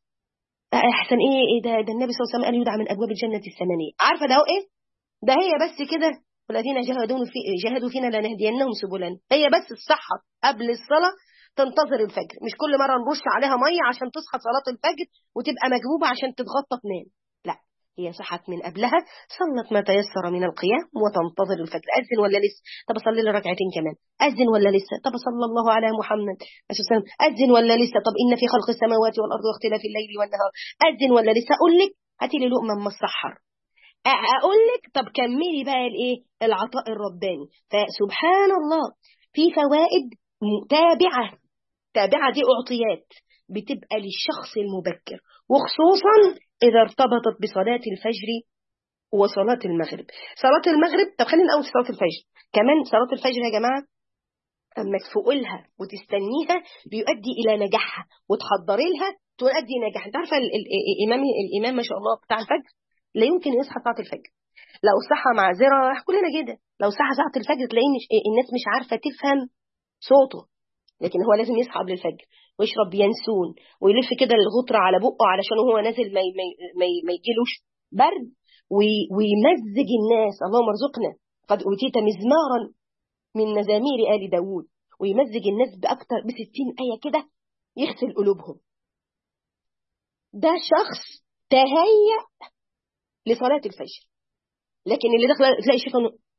احسن ايه, إيه ده, ده النبي صلى الله عليه وسلم قال يدعى من ابواب الجنة الثمانية. عارفه ده هو ايه؟ ده هي بس كده، والذين جاهدوا في جاهدوا فينا لنهدينهم سبلنا. هي بس الصحة قبل الصلاة تنتظر الفجر، مش كل مرة نرش عليها مية عشان تصحى صلاة الفجر وتبقى مجبوبة عشان تتغطى تنام، لا، هي صحت من قبلها، صلت ما تيسر من القيام وتنتظر الفجر. أذن ولا لسه؟ طب أصلي لي ركعتين كمان. أذن ولا لسه؟ طب صلى الله على محمد صلى الله عليه وسلم. أذن ولا لسه؟ طب إن في خلق السماوات والأرض واختلاف الليل والنهار. أذن ولا لسه؟ أقول لك هاتي لي لقمة ما تسحر. اقول لك طب كملي بقى الايه العطاء الرباني. فسبحان الله في فوائد تابعه، تابعه دي اعطيات بتبقى للشخص المبكر، وخصوصا اذا ارتبطت بصلاه الفجر وصلاه المغرب. صلاه المغرب، طب خلينا الاول في صلاه الفجر. كمان صلاه الفجر يا جماعه اما تفوقي لها وتستنيها بيؤدي الى نجاحها، وتحضري لها تؤدي نجاح. انت عارفه ال- ال- الامام الامام ما شاء الله بتاع الفجر لا يمكن يصحى ساعه الفجر. لو صحى معذرة كلنا كده، لو صحى ساعة الفجر تلاقي الناس مش عارفة تفهم صوته، لكن هو لازم يصحى قبل الفجر ويشرب ينسون ويلف كده الغطرة على بقه علشان هو نازل ما ما ما, ما يجيلوش برد، وي- ويمزج الناس. اللهم ارزقنا قد أوتيت مزمارا من مزامير آل داوود، ويمزج الناس بأكتر بستين آية كده يغسل قلوبهم. ده شخص تهيأ لصلاة الفجر. لكن اللي داخل تلاقي شيخ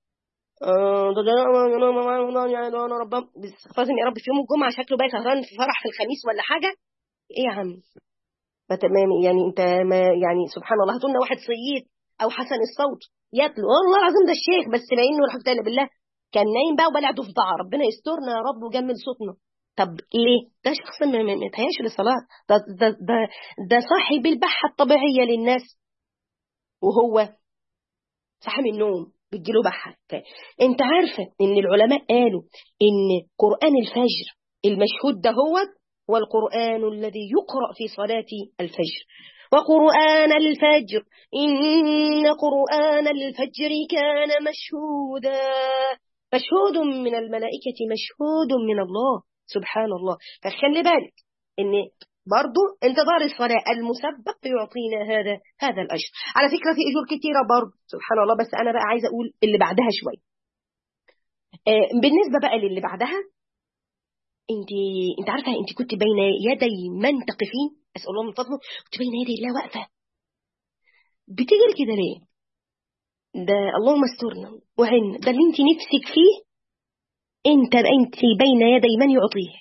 انا ربنا لازم يا رب في يوم الجمعه شكله بقى سهران في فرح في الخميس ولا حاجه. ايه يا عم، ما تمام يعني انت ما يعني سبحان الله هاتوا لنا واحد صييت او حسن الصوت يتلو والله العظيم ده الشيخ، بس باين له الحمد لله بالله كان نايم بقى وبلع ضفدعه، ربنا يسترنا يا رب وجمل صوتنا. طب ليه؟ ده شخص ما ما- ما يتهيأش للصلاه، ده ده ده ده صاحي بالبحه الطبيعيه للناس، وهو صاحي من النوم بتجيله بحة. انت عارفة ان العلماء قالوا ان قرآن الفجر المشهود ده هو والقرآن الذي يقرأ في صلاة الفجر. وقرآن الفجر إن قرآن الفجر كان مشهودا، مشهود من الملائكة مشهود من الله سبحان الله. فخلي بالك ان برضو انتظار الصلاة المسبق يعطينا هذا هذا الأجر. على فكرة في أجور كتيرة برضو سبحان الله، بس أنا بقى عايزة أقول اللي بعدها شوي. آه بالنسبة بقى للي بعدها، انت انت عارفة انت كنت بين يدي من تقفين، أسأل الله من فضله، كنت بين يدي الله واقفة، بتجري كده ليه؟ ده اللهم استرنا وعنا، ده اللي انت نفسك فيه، انت انت بين يدي من يعطيه.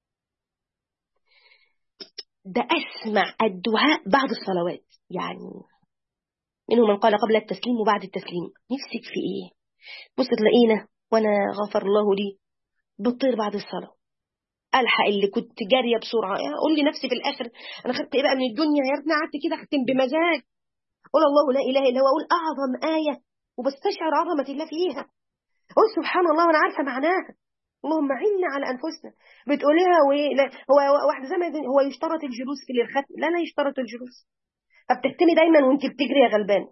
ده أسمع الدعاء بعد الصلوات، يعني منهم من قال قبل التسليم وبعد التسليم. نفسك في ايه؟ بص تلاقينا وانا غفر الله لي بطير بعد الصلاة، الحق اللي كنت جاريه بسرعه، اقول لي نفسي في الاخر انا خدت ايه بقى من الدنيا يا ابني، قعدت كده اختم بمزاج، قول الله لا اله الا هو، اقول اعظم ايه وبستشعر عظمه الله فيها، قول سبحان الله وانا عارفه معناها. اللهم عنا على انفسنا. بتقوليها وايه؟ هو واحد زي ما هو يشترط الجلوس في الختم، لا لا يشترط الجلوس، فبتختمي دايما وانت بتجري يا غلبان.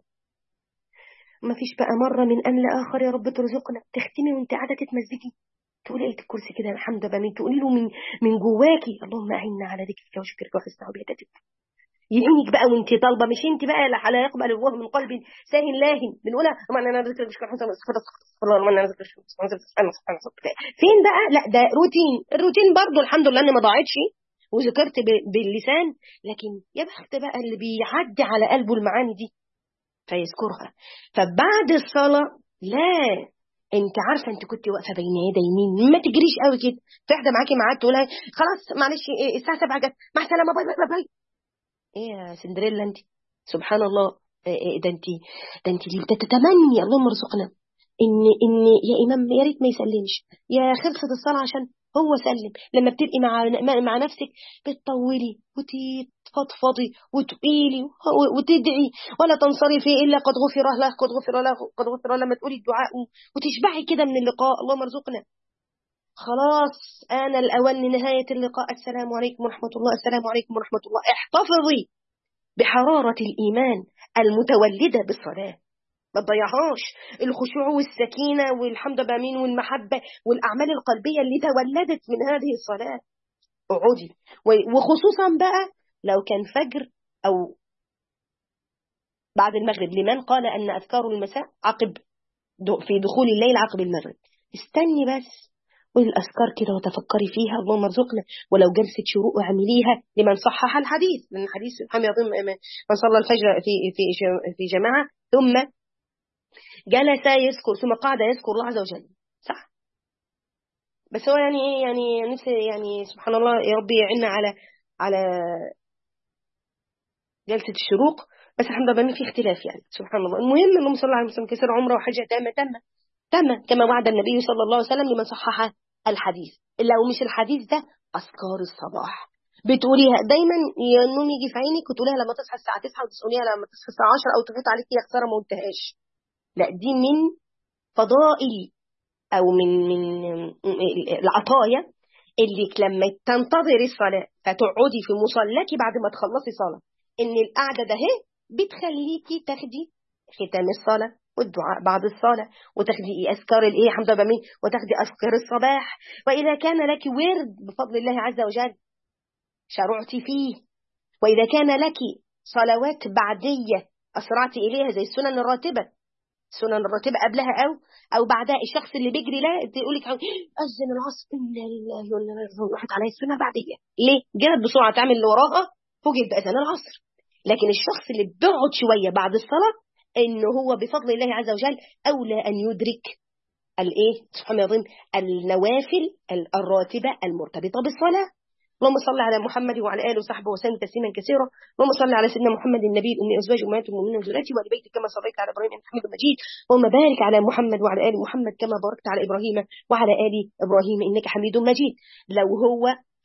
ما فيش بقى مره من ان لاخر يا رب ترزقنا تختمي وانت قاعده تتمزجي، تقولي ايه الكرسي كده الحمد لله، تقولي له من من جواكي اللهم اعنا على ذكرك وشكرك وحسن عبادتك، يعينك بقى وانت طالبه، مش انت بقى لا يقبل الله من قلب ساهن لاهن بنقولها ما انا ذكر مش حسن الله ما انا ذكر فين بقى؟ لا ده روتين، الروتين برضو الحمد لله اني ما ضاعتش وذكرت باللسان، لكن يا بخت بقى اللي بيعدي على قلبه المعاني دي فيذكرها. فبعد الصلاه لا، انت عارفه انت كنت واقفه بين يدي مين، ما تجريش قوي كده، تحدى معاكي ميعاد تقولها خلاص معلش الساعه سبعة جت مع السلامه باي باي باي. ايه يا سندريلا انت سبحان الله، إيه ده انت ده انت اللي بتتمني اللهم ارزقنا ان ان يا امام يا ريت ما يسلمش، يا خلصت الصلاه عشان هو سلم. لما بتبقي مع مع نفسك بتطولي وتفضفضي وتقيلي وتدعي ولا تنصرفي الا قد غفر له قد غفر له قد غفر له، لما تقولي الدعاء وتشبعي كده من اللقاء اللهم ارزقنا. خلاص آن الأوان لنهاية اللقاء، السلام عليكم ورحمة الله، السلام عليكم ورحمة الله. احتفظي بحرارة الإيمان المتولدة بالصلاة، ما تضيعهاش، الخشوع والسكينة والحمد بامين والمحبة والأعمال القلبية اللي تولدت من هذه الصلاة. اقعدي، وخصوصا بقى لو كان فجر أو بعد المغرب، لمن قال أن أذكار المساء عقب في دخول الليل عقب المغرب، استني بس والأذكار كده وتفكري فيها اللهم ارزقنا. ولو جلسة شروق اعمليها لمن صحح الحديث، لأن الحديث سبحانه يضم من صلى الفجر في في في جماعة ثم جلس يذكر ثم قعد يذكر الله عز وجل، صح؟ بس هو يعني ايه يعني نفسي يعني سبحان الله يا رب يعيننا على على جلسة الشروق، بس الحمد لله في اختلاف يعني سبحان الله. المهم اللهم صل على وسلم كسر عمره وحجة تامة تامة تامة كما وعد النبي صلى الله عليه وسلم لمن صحح الحديث. لو مش الحديث ده أذكار الصباح بتقوليها دايما، النوم يجي في عينك وتقوليها لما تصحى الساعة تسعة وتقوليها لما تصحى الساعة عشرة أو تفوت عليك يا خسارة ما قلتهاش. لا دي من فضائل أو من من العطايا اللي لما تنتظري الصلاة فتقعدي في مصلاكي بعد ما تخلصي صلاة، إن القعدة ده هي بتخليكي تاخدي ختام الصلاة والدعاء بعد الصلاة، وتاخدي أذكار الإيه حمد بمين، وتاخدي أذكار الصباح. وإذا كان لك ورد بفضل الله عز وجل شرعتي فيه، وإذا كان لك صلوات بعدية أسرعتي إليها زي السنن الراتبة، السنن الراتبة قبلها أو أو بعدها، الشخص اللي بيجري لا تقول لك أذن العصر إنا لله وإنا إليه راجعون راحت عليه السنة بعدية، ليه؟ جرت بسرعة تعمل اللي وراها فوجئت بأذان العصر. لكن الشخص اللي بيقعد شوية بعد الصلاة إنه هو بفضل الله عز وجل أولى أن يدرك الإيه سبحان الله النوافل الراتبة المرتبطة بالصلاة. اللهم صل على محمد وعلى اله وصحبه وسلم تسليما كثيرا. اللهم صل على سيدنا محمد النبي الامي ازواج امهات المؤمنين وذريته وال بيته كما صليت على ابراهيم انك حميد مجيد. اللهم بارك على محمد وعلى ال محمد كما باركت على ابراهيم وعلى ال ابراهيم انك حميد مجيد. لو هو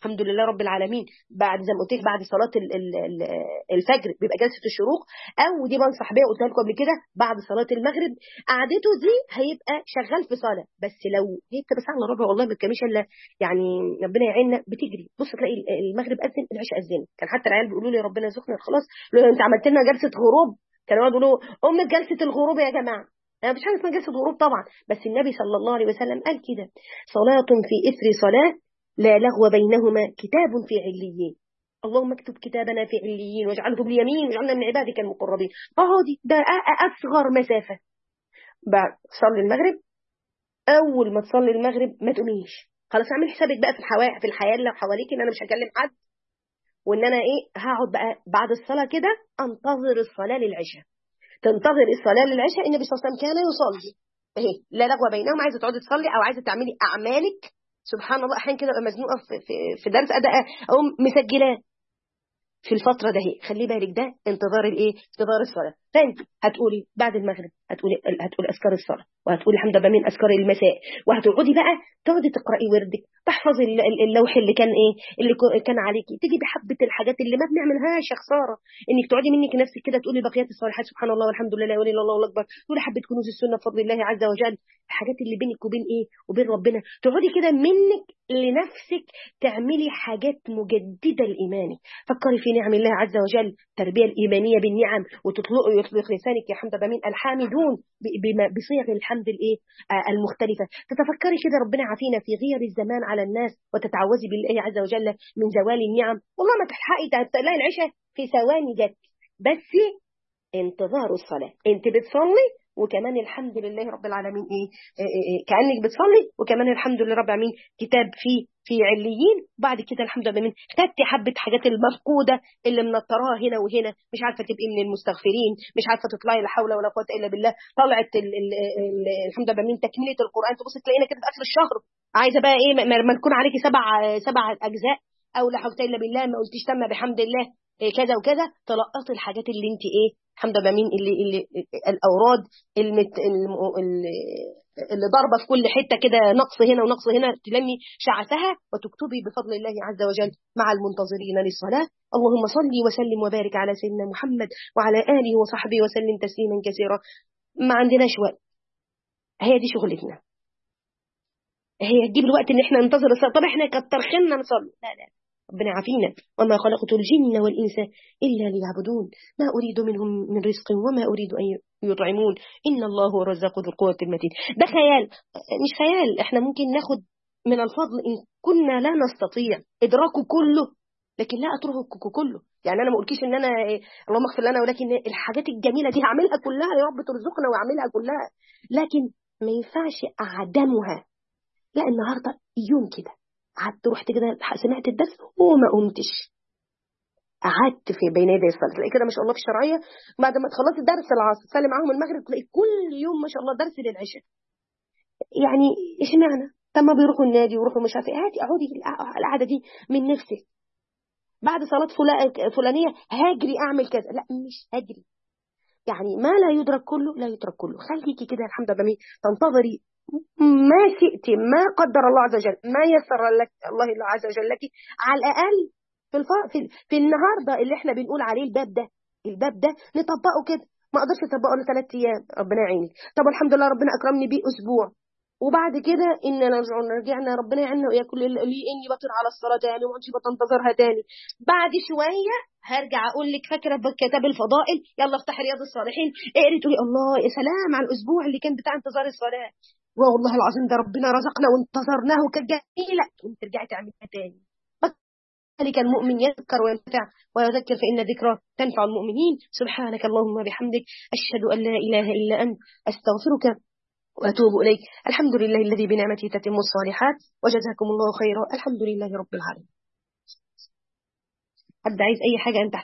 الحمد لله رب العالمين، بعد زي ما قلت لك بعد صلاه ال- ال- ال- الفجر بيبقى جلسه الشروق، او دي بنصح بيها قلت لكم قبل كده بعد صلاه المغرب، قعدته دي هيبقى شغال في صلاه، بس لو هي بتبقى ساعه الا ربع والله ما بتكملش الا يعني، ربنا يعيننا بتجري. بص تلاقي ال- المغرب اذن العشاء اذن، كان حتى العيال بيقولوا لي ربنا يرزقنا خلاص، يقولوا لي انت عملت لنا جلسه غروب، كانوا يقعدوا يقولوا ام جلسه الغروب يا جماعه. أنا مفيش حاجه اسمها جلسه غروب طبعا، بس النبي صلى الله عليه وسلم قال كده: صلاه في اثر صلاه لا لغو بينهما كتاب في عليين. اللهم اكتب كتابنا في عليين واجعله باليمين واجعلنا من عبادك المقربين. اهو دي ده أ- أ- اصغر مسافه. بعد صلي المغرب، اول ما تصلي المغرب ما تقوميش خلاص، اعمل حسابك بقى في الحياه في الحياه اللي حواليك ان انا مش هكلم حد، وان انا ايه هقعد بقى بعد الصلاه كده انتظر الصلاه للعشاء. تنتظر الصلاه للعشاء، النبي صلى الله عليه وسلم كان يصلي اهي لا لغو بينهم. عايزه تقعدي تصلي او عايزه تعملي اعمالك، سبحان الله احيانا كده ابقى مزنوقه في, في, في درس اداء، اقوم مسجلاه في الفترة ده، هي خلي بالك ده انتظار الايه، انتظار الصلاة. فانت هتقولي بعد المغرب هتقولي هتقولي اذكار الصلاة، وهتقولي الحمد لله من اذكار المساء، وهتقعدي بقى تقعدي تقراي وردك، تحفظي ال- ال- اللوح اللي كان ايه اللي كو- كان عليكي، تيجي بحبة الحاجات اللي ما بنعملهاش يا خسارة، انك تقعدي منك نفسك كده تقولي بقيات الصالحات سبحان الله والحمد لله لا اله الا الله والله اكبر، تقولي حبة كنوز السنة بفضل الله عز وجل، الحاجات اللي بينك وبين ايه وبين ربنا، تقعدي كده منك لنفسك تعملي حاجات مجددة لإيمانك. فكري في نعم الله عز وجل، التربية الإيمانية بالنعم، وتطلق يطلق لسانك يا حمد بمين الحامدون ب- بما- بصيغ الحمد الإيه آه المختلفة. تتفكري كده ربنا عافينا في غير الزمان على الناس، وتتعوذي بالله عز وجل من زوال النعم. والله ما تلحقي تلاقي العشاء في ثواني جت، بس انتظار الصلاة انت بتصلي وكمان الحمد لله رب العالمين ايه, إيه, إيه, إيه كأنك بتصلي وكمان الحمد لله رب العالمين كتاب في في عليين. بعد كده الحمد لله من خدتي حبة حاجات المفقودة اللي منطراها هنا وهنا، مش عارفة تبقي من المستغفرين، مش عارفة تطلعي لا حول ولا قوة إلا بالله، طلعت ال ال ال الحمد لله من تكملة القرآن، تبص تلاقينا كده في آخر الشهر عايزة بقى ايه ما ما تكون عليكي سبع سبع أجزاء، او لا حول الا بالله ما قلتيش تم بحمد الله إيه كذا وكذا، تلقطي الحاجات اللي انت ايه الحمد لله مين اللي اللي الاوراد المت الم- اللي اللي ضاربه في كل حته كده، نقص هنا ونقص هنا، تلمي شعثها وتكتبي بفضل الله عز وجل مع المنتظرين للصلاه. اللهم صل وسلم وبارك على سيدنا محمد وعلى اله وصحبه وسلم تسليما كثيرا. ما عندناش وقت، هي دي شغلتنا، هي تجيب الوقت ان احنا ننتظر الصلاه. طب احنا كتر خيرنا نصلي، لا لا ربنا عافينا، وما خلقت الجن والانس الا ليعبدون ما اريد منهم من رزق وما اريد ان يطعمون ان الله هو الرزاق ذو القوه المتين. ده خيال، مش خيال، احنا ممكن ناخد من الفضل ان كنا لا نستطيع ادراكه كله، لكن لا اتركه كله. يعني انا ما اقولكيش ان انا إيه، اللهم اغفر لنا، ولكن الحاجات الجميله دي هعملها كلها يا رب ترزقنا واعملها كلها، لكن ما ينفعش اعدمها. لا النهارده يوم كده قعدت رحت كده سمعت الدرس وما قمتش، قعدت في بين يدي الصلاه، تلاقي كده ما شاء الله في الشرعيه بعد ما تخلصي درس العصر تصلي معاهم المغرب، تلاقي كل يوم ما شاء الله درس للعشاء. يعني اشمعنى؟ طب ما بيروحوا النادي ويروحوا مش عارفه ايه، هاتي اقعدي في القع- القعده دي من نفسك. بعد صلاه فلا- فلانيه هاجري اعمل كذا، لا مش هاجري. يعني ما لا يدرك كله لا يترك كله، خليكي كده الحمد لله بمين تنتظري ما شئت، ما قدر الله عز وجل، ما يسر لك الله الله عز وجل لك، على الأقل في الف... في, في النهارده اللي احنا بنقول عليه الباب ده، الباب ده نطبقه كده. ما اقدرش اطبقه لثلاث ايام ربنا يعينك، طب الحمد لله ربنا اكرمني بيه اسبوع، وبعد كده ان رجعنا رجعنا ربنا يعيننا وياكل لي اني بطير على الصلاه تاني وما عادش بتنتظرها تاني. بعد شويه هرجع اقول لك فاكره كتاب الفضائل، يلا افتح رياض الصالحين اقري تقولي الله يا سلام على الاسبوع اللي كان بتاع انتظار الصلاه، والله العظيم ده ربنا رزقنا وانتظرناه وكانت جميله، وترجعي تعملها تاني. ذلك المؤمن يذكر وينفع ويذكر فإن ذكرى تنفع المؤمنين. سبحانك اللهم وبحمدك أشهد أن لا إله إلا أنت أستغفرك وأتوب إليك. الحمد لله الذي بنعمته تتم الصالحات، وجزاكم الله خيرا، الحمد لله رب العالمين. حد عايز أي حاجة أن تحت